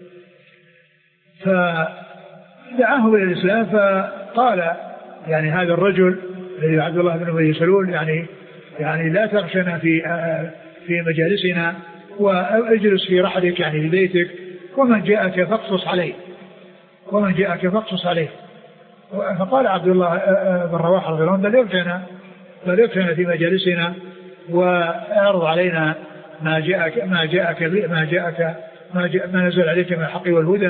فدعاهم إلى الإسلام فقال يعني هذا الرجل الذي عبد الله بن أبي سلول يعني يعني لا تغشنا في في مجالسنا واجلس في رحلك يعني في بيتك ومن جاءك فاقصص عليه ومن جاءك فاقصص عليه. فقال عبد الله بن رواحة رضي الله عنه بل يغشنا بل يغشنا في مجالسنا واعرض علينا ما جاءك ما جاءك ما جاءك ما, جاء ما نزل عليك من الحق والهدى.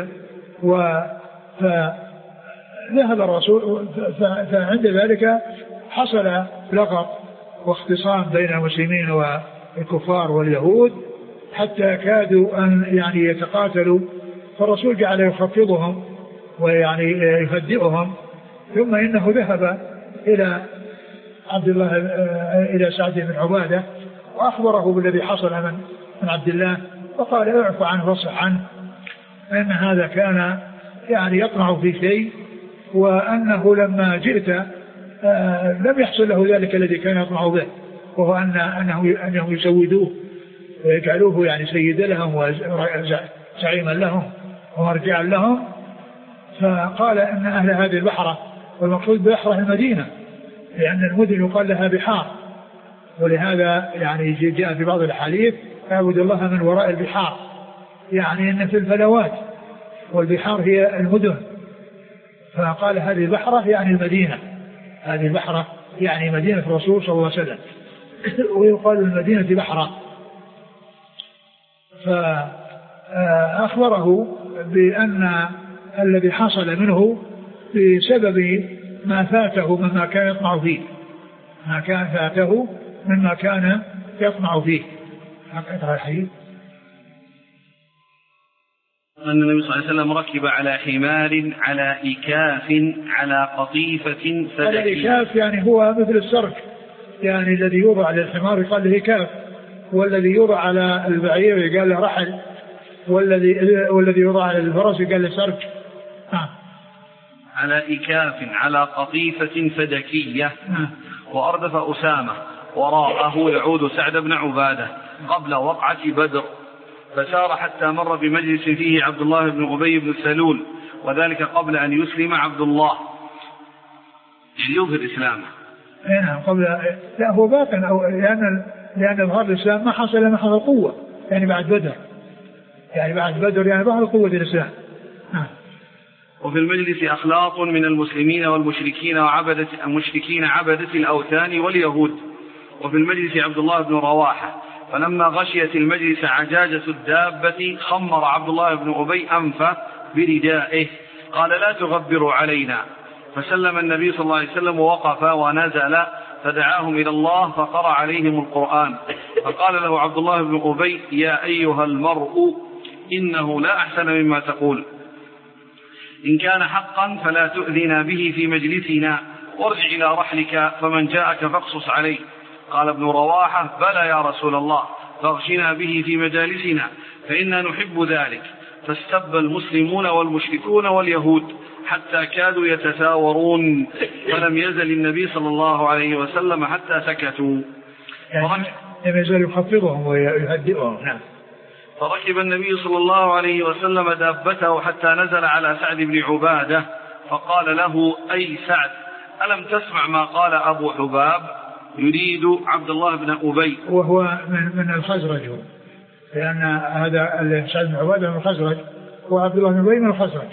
فذهب الرسول فعند ذلك حصل لغط واختصام بين المسلمين والكفار واليهود حتى كادوا أن يعني يتقاتلوا. فالرسول جعل يخفضهم ويعني يهدئهم ثم إنه ذهب إلى عبد الله إلى سعد بن عبادة وأخبره بالذي حصل من من عبد الله وقال اعفو عنه واصفح عنه فإن هذا كان يعني يطمع في شيء وأنه لما جئت لم يحصل له ذلك الذي كان يطمع به وهو أن أنه أنه يسودوه ويجعلوه يعني سيدا لهم وزعيما لهم ومرجعا لهم. فقال أن أهل هذه البحرة والمقصود ببحرة المدينة لأن المدن يقال لها بحار ولهذا يعني جاء في بعض الحديث اعبد الله من وراء البحار يعني أن في الفلوات والبحار هي المدن. فقال هذه البحرة يعني المدينة هذه البحرة يعني مدينة الرسول صلى الله عليه وسلم ويقال المدينة بحرة. فأخبره بأن الذي حصل منه بسبب ما فاته مما كان يطمع فيه ما كان فاته مما كان يطمع فيه. أقرأ الحديث أن النبي صلى الله عليه وسلم ركب على حمار على إكاف على قطيفة فدكي. الإكاف يعني هو مثل السرك يعني الذي يوضع على الحمار يقال له إكاف والذي يوضع على البعير يقال له رحل والذي والذي يوضع على الفرس يقال له سرك. آه. على إكاف على قطيفة فدكية آه. وأردف أسامة وراءه يعود سعد بن عبادة قبل وقعة بدر فسار حتى مر بمجلس فيه عبد الله بن أبي بن سلول وذلك قبل أن يسلم عبد الله يظهر إسلامه. نعم قبل لا هو باطن أو لأن لأن إظهار الإسلام ما حصل إلا محض القوة يعني بعد بدر يعني بعد بدر يعني ظهر قوة الإسلام. نعم. وفي المجلس أخلاق من المسلمين والمشركين وعبدة المشركين عبدة الأوثان واليهود. وفي المجلس عبد الله بن رواحة فلما غشيت المجلس عجاجة الدابة خمر عبد الله بن أبي أنفه بردائه قال لا تغبروا علينا، فسلم النبي صلى الله عليه وسلم ووقف ونزل فدعاهم إلى الله فقرأ عليهم القرآن، فقال له عبد الله بن أبي يا أيها المرء إنه لا أحسن مما تقول، إن كان حقا فلا تؤذنا به في مجلسنا وارجع إلى رحلك فمن جاءك فاقصص عليه. قال ابن رواحة بلى يا رسول الله فاغشنا به في مجالسنا فإنا نحب ذلك. فاستب المسلمون والمشركون واليهود حتى كادوا يتساورون فلم يزل النبي صلى الله عليه وسلم حتى سكتوا يعني لم يزل يخفضهم ويهدئهم. نعم. فركب النبي صلى الله عليه وسلم دابته حتى نزل على سعد بن عبادة فقال له أي سعد ألم تسمع ما قال أبو حباب؟ يريد عبد الله بن أبي وهو من, من الخزرج لأن هذا سعد بن عبادة من الخزرج وعبد الله بن أبي من الخزرج.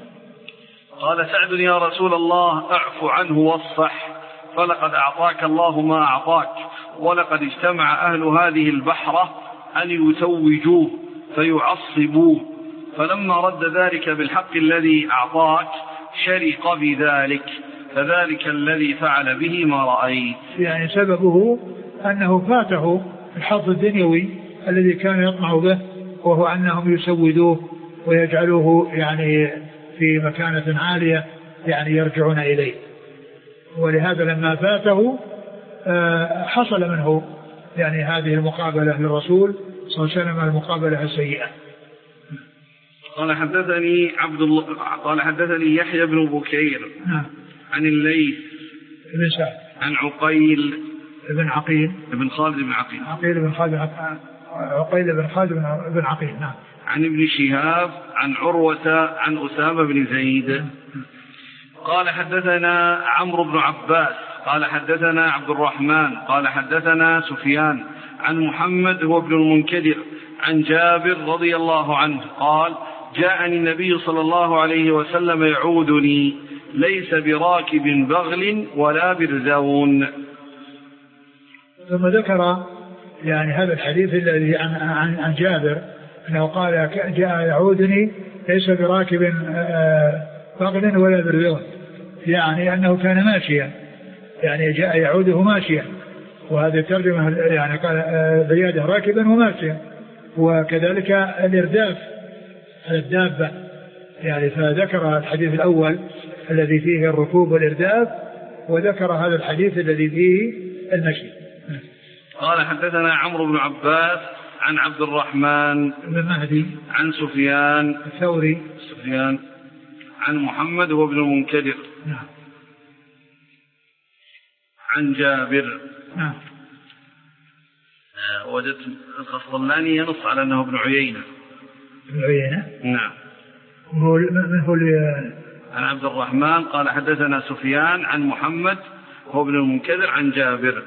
قال سعد يا رسول الله اعف عنه واصفح فلقد أعطاك الله ما أعطاك ولقد اجتمع أهل هذه البحرة أن يتوجوه فيعصبوه فلما رد ذلك بالحق الذي أعطاك شرق بذلك فذلك الذي فعل به ما رأيت. يعني سببه أنه فاته الحظ الدنيوي الذي كان يطمع به وهو أنهم يسودوه ويجعلوه يعني في مكانة عالية يعني يرجعون إليه، ولهذا لما فاته حصل منه يعني هذه المقابلة للرسول صلى الله عليه وسلم المقابلة السيئة. قال حدثني عبد الله قال حدثني يحيى بن بكير نعم. عن الليث بن سعد عن عقيل بن عقيل بن خالد بن عقيل عقيل بن خالد بن عقيل بن خالد بن عقيل نعم. عن ابن شهاب عن عروة عن أسامة بن زيد قال حدثنا عمرو بن عباس قال حدثنا عبد الرحمن قال حدثنا سفيان عن محمد هو ابن المنكدر عن جابر رضي الله عنه قال جاءني النبي صلى الله عليه وسلم يعودني ليس براكب بغل ولا برزون. ثم ذكر يعني هذا الحديث الذي عن, عن, عن جابر أنه قال جاء يعودني ليس براكب بغل ولا برزون، يعني أنه كان ماشيا يعني جاء يعوده ماشيا، وهذه الترجمة يعني قال زيادة راكبا وماشيا، وكذلك الإرداف على الدابة يعني فذكر الحديث الأول الذي فيه الركوب والإرداف وذكر هذا الحديث الذي فيه المشي. قال حدثنا عمرو بن عباس عن عبد الرحمن بن مهدي عن سفيان الثوري سفيان عن محمد هو ابن المنكدر نعم. عن جابر نعم. آه وجدت الخصلاني ينص على أنه ابن عيينة ابن عيينة نعم. هو من هو عن عبد الرحمن قال حدثنا سفيان عن محمد هو ابن المنكدر عن جابر،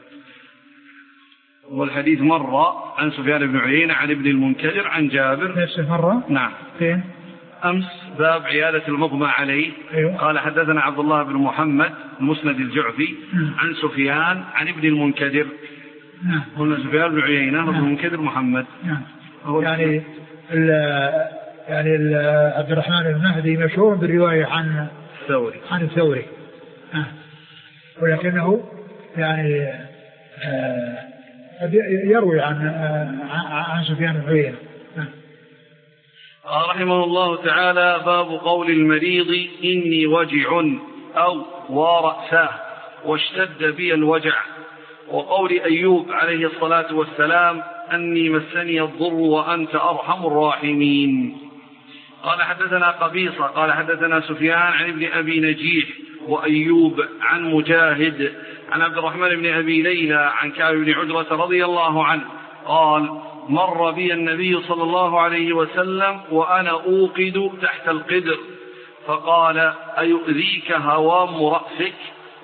والحديث مرة عن سفيان بن عيينة عن ابن المنكدر عن جابر نفس مرة نعم فين أمس باب عيادة المغمى عليه. أيوه. قال حدثنا عبد الله بن محمد المسند الجعفي نعم. عن سفيان عن ابن المنكدر نعم. قلنا سفيان بن عيينة نعم. ابن المنكدر محمد نعم. يعني ال يعني ال عبد الرحمن المهدي مشهور بالرواية عن الثوري عن الثوري نعم. ولكنه يعني آه يروي عن عن سفيان بن عيينة نعم. رحمه الله تعالى باب قول المريض إني وجع أو ورأساه واشتد بي الوجع، وقول أيوب عليه الصلاة والسلام أني مسني الضر وأنت أرحم الراحمين. قال حدثنا قبيصة قال حدثنا سفيان عن ابن أبي نجيح وأيوب عن مجاهد عن عبد الرحمن بن أبي ليلى عن كعب بن عجرة رضي الله عنه قال مر بي النبي صلى الله عليه وسلم وأنا أوقد تحت القدر فقال أيؤذيك هوام رأسك؟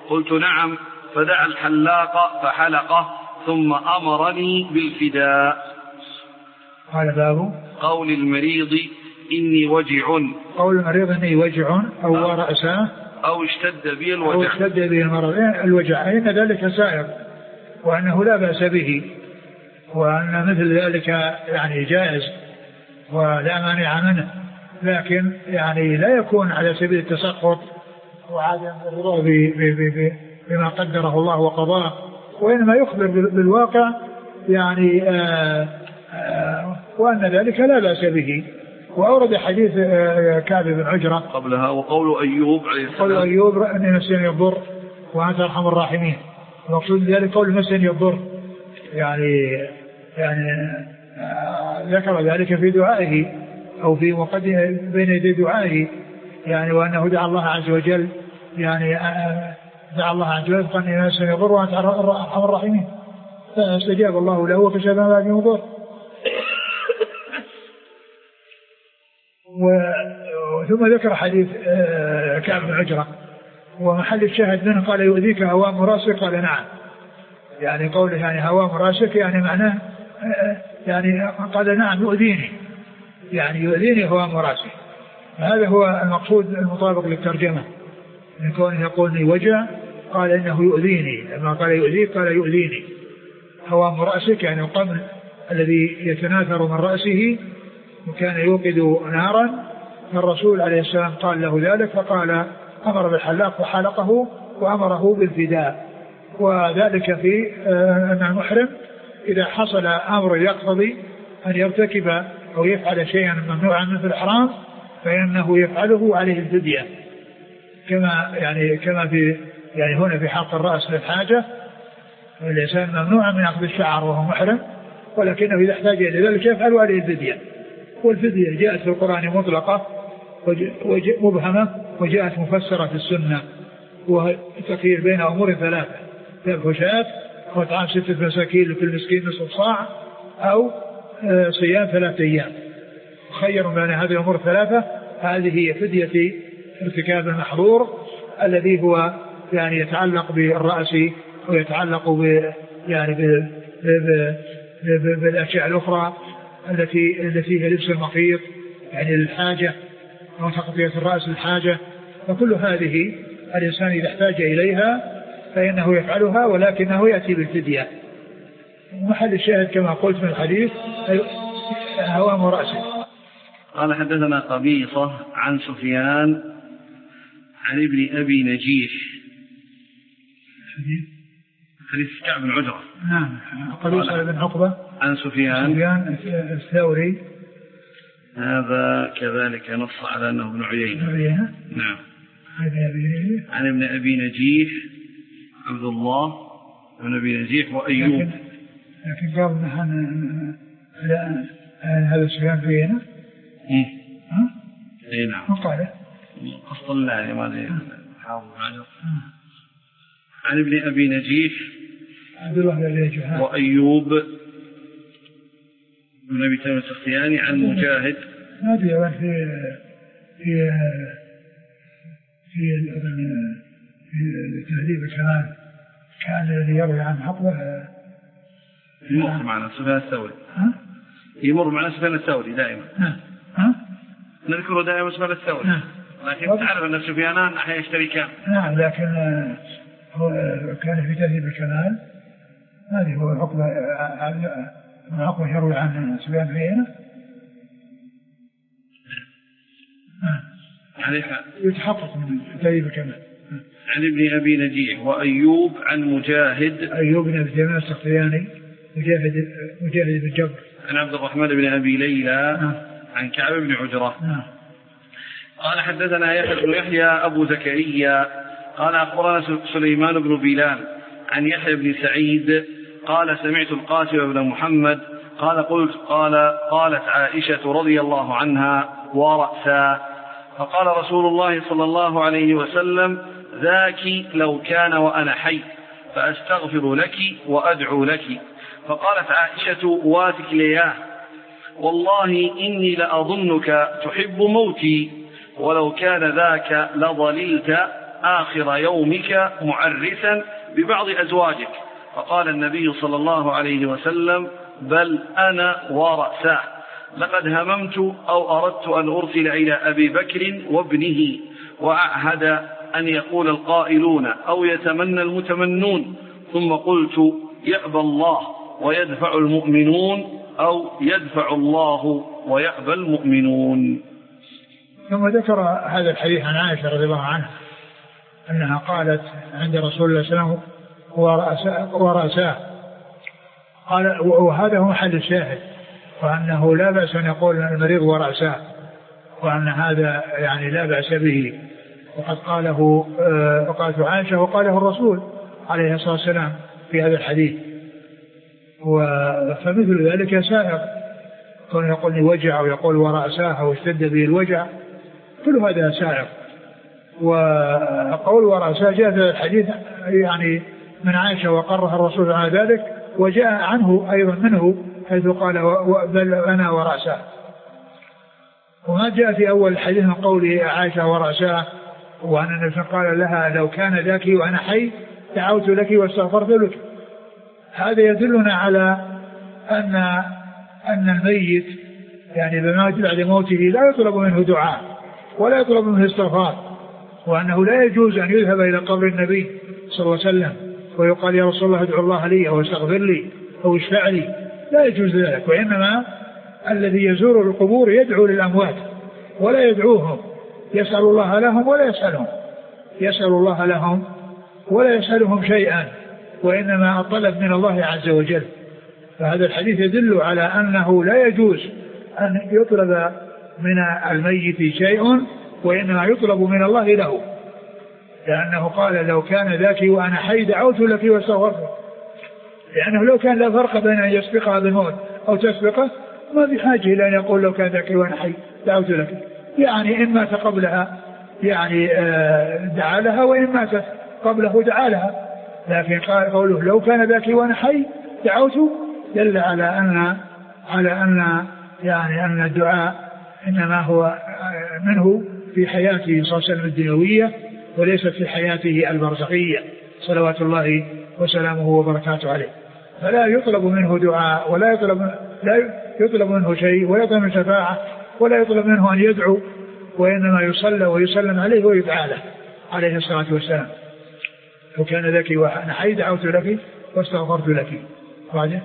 قلت نعم، فدعا الحلاق فحلقه ثم أمرني بالفداء. قال باب قول المريض إني وجع، قول المريض إني وجع أو رأسه أو اشتد بي أو الوجع، اشتد بي المرض الوجع، إن ذلك سائر وأنه لا بأس به، وأن مثل ذلك يعني جائز ولا مانع منه، لكن يعني لا يكون على سبيل التسخط وعدم الرضا بما قدره الله وقضاه، وإنما يخبر بالواقع يعني آآ آآ وأن ذلك لا بأس به. وأورد حديث كعب بن عجرة قبلها وقول أيوب عليه السلام، قول أيوب أني مسني الضر وأنت أرحم الراحمين، المقصود ذلك قول مسني الضر، يعني يعني ذكر ذلك في دعائه أو في مقدمة بين يدي دعائه، يعني وأنه دعا الله عز وجل، يعني دعا الله عز وجل قال إني مسني الضر وأنت أرحم الراحمين، فاستجاب الله له وكشف ما به ضر. ثم ذكر حديث كعب بن عجرة ومحل الشاهد منه قال يؤذيك هوام راسك، قال نعم، يعني قوله يعني هوام راسك يعني معناه يعني قال نعم يؤذيني، يعني يؤذيني هوام راسي، هذا هو المقصود المطابق للترجمة، من كونه يقول لي وجع قال إنه يؤذيني، لما قال يؤذيك قال يؤذيني. هوام رأسك يعني القمل الذي يتناثر من رأسه وكان يوقد نارا، فالرسول عليه السلام قال له ذلك، فقال أمر بالحلاق فحلقه وأمره بالفداء. وذلك في أن المحرم إذا حصل أمر يقتضي أن يرتكب أو يفعل شيئا ممنوعا من في الإحرام فإنه يفعله عليه الفدية، كما يعني كما في يعني هنا في حلق الرأس للحاجة، الإنسان ممنوع من أخذ الشعر وهو محرم، ولكنه إذا احتاج إلى ذلك يفعل عليه الفدية. والفدية جاءت في القرآن مطلقة مبهمة وجاءت مفسرة في السنة، والتخيير بين أمور ثلاثة: ذبح شاة وإطعام ستة مساكين لكل مسكين نصف صاع أو صيام ثلاثة أيام. خير بين هذه الأمور الثلاثة، هذه هي فدية ارتكاب المحظور الذي هو يعني يتعلق بالرأس ويتعلق ب يعني ب بالأشياء الأخرى التي التي هي لبس المخيط يعني للحاجة أو تغطية الرأس للحاجة، فكل هذه الإنسان إذا احتاج إليها فإنه يفعلها، ولكنه يأتي بالفدية. محل الشاهد كما قلت من الحديث هوام رأسه. قال حدثنا قبيصة عن سفيان عن ابن أبي نجيح، حديث كعب بن عجرة. نعم. قبيصة بن عقبة عن سفيان سفيان الثوري، هذا كذلك نص على أنه ابن عيينة. نعم. عن ابن أبي نجيح عبد الله بن أبي نجيح وأيوب. لكن, لكن قال نحن هذا سفيان في هنا. ها؟ اي نعم. ما قال؟ قصد الله يعني ما ادري حافظ عليه. عن ابن أبي نجيح عبد الله بن أبي نجيح وأيوب بن أبي تميم السختياني عن مجاهد. ما أدري وين في في في في تهذيب الكمال كان الذي يروي عن حقبة يمر معنا سفيان الثوري. ها؟ يمر معنا سفيان الثوري دائما. ها؟ ها؟ نذكره دائما سفيان الثوري. ها؟ لكن تعرف أن سفيانان أحيانا يشتركان. نعم، لكن هو كان في تهذيب الكمال هذه هو عقبة عقبة يروي عن سفيان فينا يتحقق من تهذيب الكمال. عن ابن أبي نجيح وأيوب عن مجاهد أيوب بن أبي تميم السختياني مجاهد مجاهد بن جبر عن عبد الرحمن بن أبي ليلى نعم. عن كعب بن عجرة. نعم. قال حدثنا يحيى بن يحيى أبو زكريا قال أخبرنا سليمان بن بلال عن يحيى بن سعيد قال سمعت القاسم بن محمد قال قلت قال قالت عائشة رضي الله عنها ورأسا، فقال رسول الله صلى الله عليه وسلم ذاك لو كان وأنا حي فأستغفر لك وأدعو لك. فقالت عائشة واتك لياه والله إني لأظنك تحب موتي ولو كان ذاك لضللت آخر يومك معرسا ببعض أزواجك. فقال النبي صلى الله عليه وسلم: بل أنا ورأساه، لقد هممت أو أردت أن أرسل إلى أبي بكر وابنه وأعهد أن يقول القائلون أو يتمنى المتمنون، ثم قلت: يأبى الله ويدفع المؤمنون، أو يدفع الله ويأبى المؤمنون. ثم ذكر هذا الحديث عن عائشة رضي الله عنها أنها قالت عند رسول الله صلى الله عليه وسلم: ورأساه. قال وهذا هو محل الشاهد، وأنه لا بأس أن يقول المريض ورأساه، وأن هذا يعني لا بأس به، وقد قاله وقالت عائشة وقاله الرسول عليه الصلاة والسلام في هذا الحديث. فمثل ذلك سائر، كون يقول لي وجع أو يقول ورأساه أو اشتد به الوجع، كل هذا سائر. وقول ورأساه جاء في الحديث يعني من عائشة وقرها الرسول على ذلك، وجاء عنه أيضا منه حيث قال بل أنا ورأساه. وما جاء في أول الحديث من قول عائشة ورأساه وأن النبي قال لها: لو كان ذاك وأنا حي دعوت لك واستغفرت لك. هذا يدلنا على أن أن الميت يعني بما بعد موته لا يطلب منه دعاء ولا يطلب منه استغفار، وأنه لا يجوز أن يذهب إلى قبر النبي صلى الله عليه وسلم ويقال: يا رسول الله ادعو الله لي أو استغفر لي أو اشفع لي. لا يجوز ذلك، وإنما الذي يزور القبور يدعو للأموات ولا يدعوهم، يسأل الله لهم ولا يسألهم، يسأل الله لهم ولا يسألهم شيئا، وإنما الطلب من الله عز وجل. فهذا الحديث يدل على أنه لا يجوز أن يطلب من الميت شيء، وإنما يطلب من الله له، لأنه قال: لو كان ذاك وأنا حي دعوت لك واستغفرت. لأنه لو كان لا فرق بين أن يسبقها بالموت أو تسبقه ما بحاجة إلى أن يقول: لو كان ذاك وأنا حي دعوت لك. يعني إن مات قبلها يعني دعا لها، وإن مات قبله دعا لها. لكن قال قوله: لو كان ذاك وأنا حي دعوت، دل على أن على أن يعني أن الدعاء إنما هو منه في حياته صلى الله عليه وسلم الدنيوية، وليس في حياته البرزخية صلوات الله وسلامه وبركاته عليه. فلا يطلب منه دعاء ولا يطلب لا يطلب منه شيء، ولا يطلب منه شفاعة، ولا يطلب منه أن يدعو، وإنما يصلى ويسلم عليه ويدعى له عليه الصلاة والسلام: لو كان ذاك وأنا حي دعوت لك واستغفرت لك. بعده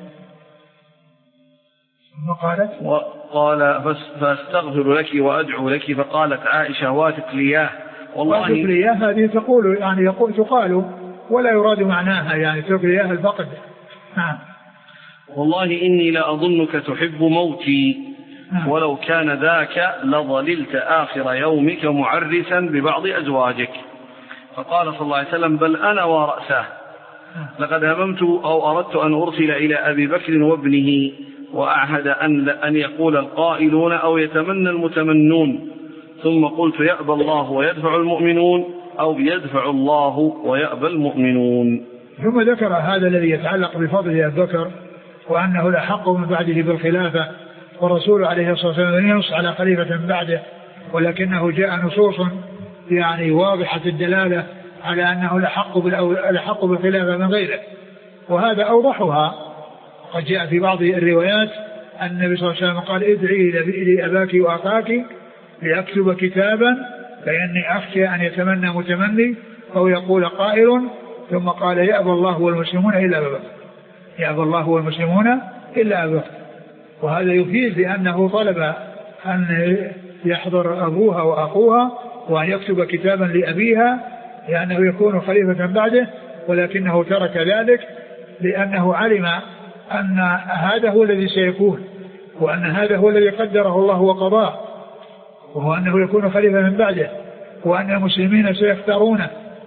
ثم قالت: وقال فاستغفر لك وأدعو لك. فقالت عائشة: واتت لياه. والله واتت لياه هذه تقول يعني يقول تقال ولا يراد معناها يعني ترك لياه الفقد. نعم. والله إني لأظنك تحب موتي، نعم. ولو كان ذاك لظللت آخر يومك معرسا ببعض أزواجك. فقال صلى الله عليه وسلم: بل أنا ورأساه، لقد هممت أو أردت أن أرسل إلى أبي بكر وابنه وأعهد أن, أن يقول القائلون أو يتمنى المتمنون، ثم قلت: يأبى الله ويدفع المؤمنون، أو يدفع الله ويأبى المؤمنون. ثم ذكر هذا الذي يتعلق بفضل أبي بكر، وأنه الأحق من بعده بالخلافة، والرسول عليه الصلاة والسلام ينص على خليفة من بعده، ولكنه جاء نصوص يعني واضحة الدلالة على أنه الأحق بالخلافة من غيره، وهذا أوضحها. قد جاء في بعض الروايات أن النبي صلى الله عليه وسلم قال: ادعي لأباك وأخاك لأكتب كتابا فإني أخشى أن يتمنى متمني أو يقول قائل. ثم قال: يأبى الله والمسلمون إلا أبا بكر، يأبى الله والمسلمون إلا أبا بكر. وهذا يفيد بأنه طلب أن يحضر أبوها وأخوها وأن يكتب كتابا لأبيها لأنه يكون خليفة بعده، ولكنه ترك ذلك لأنه علم أن هذا هو الذي سيكون، وأن هذا هو الذي قدره الله وقضاه، وهو أنه يكون خليفة من بعده، وأن المسلمين سيختارونه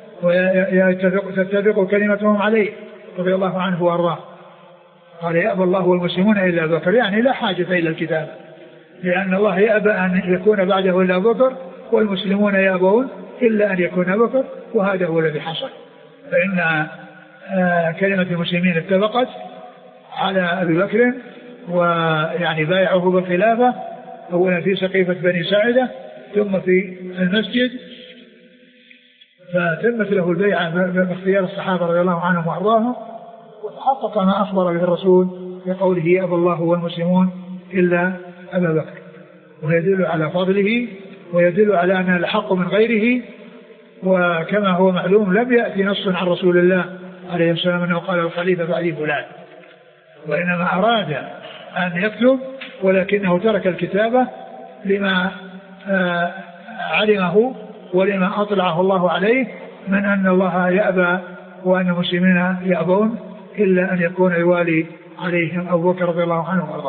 وتتفق كلمتهم عليه رضي الله عنه وأرضاه. قال: يأبى الله والمسلمون إلا أبا بكر، يعني لا حاجة إلى الكتاب، لأن الله يأبى أن يكون بعده إلا أبا بكر، والمسلمون يأبون إلا أن يكون أبا بكر، وهذا هو الذي حصل. فإن كلمة المسلمين اتفقت على أبي بكر، ويعني بايعه بالخلافة أولا في سقيفة بني ساعدة ثم في المسجد، فتمت له البيعة باختيار الصحابة رضي الله عنهم وأرضاهم، وتحقق ما أخبر به الرسول بقوله أبى الله والمسلمون إلا أبا بكر، ويدل على فضله ويدل على أنه الحق من غيره. وكما هو معلوم لم يأتي نص عن رسول الله عليه السلام أنه قال الخليفة بعد فلان، وإنما أراد أن يكتب ولكنه ترك الكتابة لما آه علمه ولما أطلعه الله عليه من أن الله يأبى وأن المسلمين يأبون إلا أن يكون يوالي عليهم أبو بكر رضي الله عنه وأرضاه.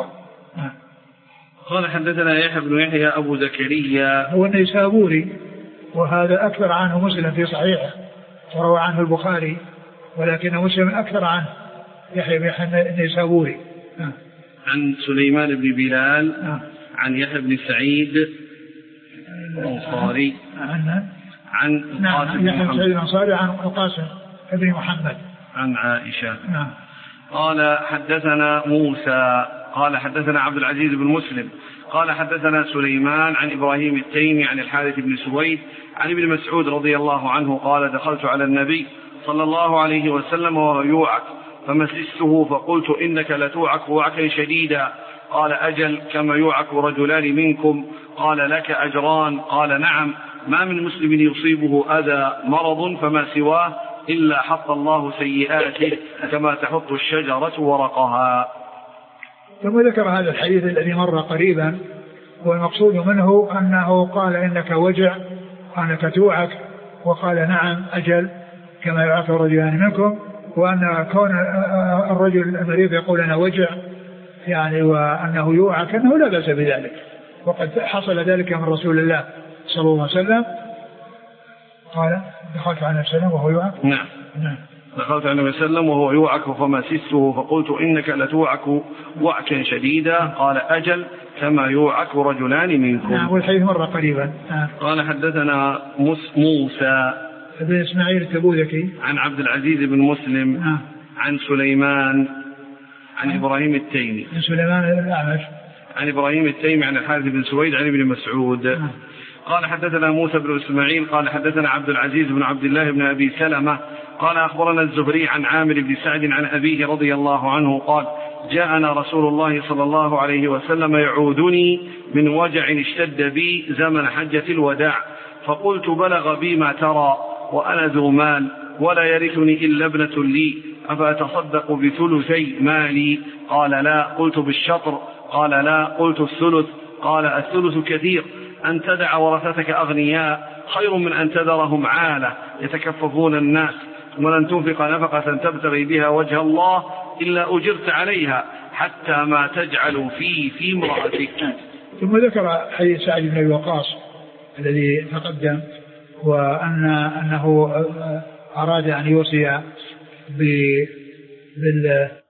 قال حدثنا يحيى بن يحيى أبو زكريا هو النيسابوري، وهذا أكثر عنه مسلم في صحيحه وروى عنه البخاري، ولكن مسلم أكثر عنه يحيى بن يحيى النيسابوري. عن سليمان بن بلال عن يحيى بن سعيد الأنصاري عن عن نعم يحيى بن سعيد الأنصاري عن القاسم بن محمد عن عائشة. نعم. قال حدثنا موسى قال حدثنا عبد العزيز بن مسلم قال حدثنا سليمان عن إبراهيم التيمي عن الحارث بن سويد عن ابن مسعود رضي الله عنه قال دخلت على النبي صلى الله عليه وسلم وهو يوعك فمسسته فقلت إنك لتوعك وعكا شديدا، قال أجل كما يوعك رجلان منكم، قال لك أجران، قال نعم، ما من مسلم يصيبه أذى مرض فما سواه إلا حط الله سيئاته كما تحط الشجرة ورقها. ثم ذكر هذا الحديث الذي مر قريبا، والمقصود منه أنه قال إنك وجع وأنك توعك، وقال نعم أجل كما يوعك رجلان منكم، وأن كون الرجل المريض يقول أنا وجع يعني وأنه يوعك أنه لا بأس بذلك، وقد حصل ذلك من رسول الله صلى الله عليه وسلم. قال دخلت على النبي صلى الله عليه وسلم وهو يوعك. نعم. نعم. دخلت على النبي صلى الله عليه وسلم وهو يوعك فمسسته فقلت إنك لتوعك وعكا شديدا، قال أجل كما يوعك رجلان منكم. نعم. والحديث مرة قريبا. نعم. قال حدثنا موسى بن إسماعيل التبوذكي عن عبد العزيز بن مسلم. نعم. عن سليمان عن إبراهيم التيمي عن سليمان الأعمش عن إبراهيم التيمي عن الحارث بن سويد عن ابن مسعود. نعم. قال حدثنا موسى بن إسماعيل قال حدثنا عبد العزيز بن عبد الله بن أبي سلمة قال أخبرنا الزهري عن عامر بن سعد عن أبيه رضي الله عنه قال جاءنا رسول الله صلى الله عليه وسلم يعودني من وجع اشتد بي زمن حجة الوداع، فقلت بلغ بي ما ترى وأنا ذو مال ولا يرثني إلا ابنة لي، أفأتصدق بثلثي مالي؟ قال لا. قلت بالشطر؟ قال لا. قلت الثلث؟ قال الثلث كثير، أن تدع ورثتك أغنياء خير من أن تذرهم عالة يتكففون الناس، ولن تنفق نفقة تبتغي بها وجه الله إلا أجرت عليها حتى ما تجعل في في امرأتك. ثم ذكر حديث سعد بن أبي وقاص الذي تقدم، وأن أنه أراد أن يوصي بال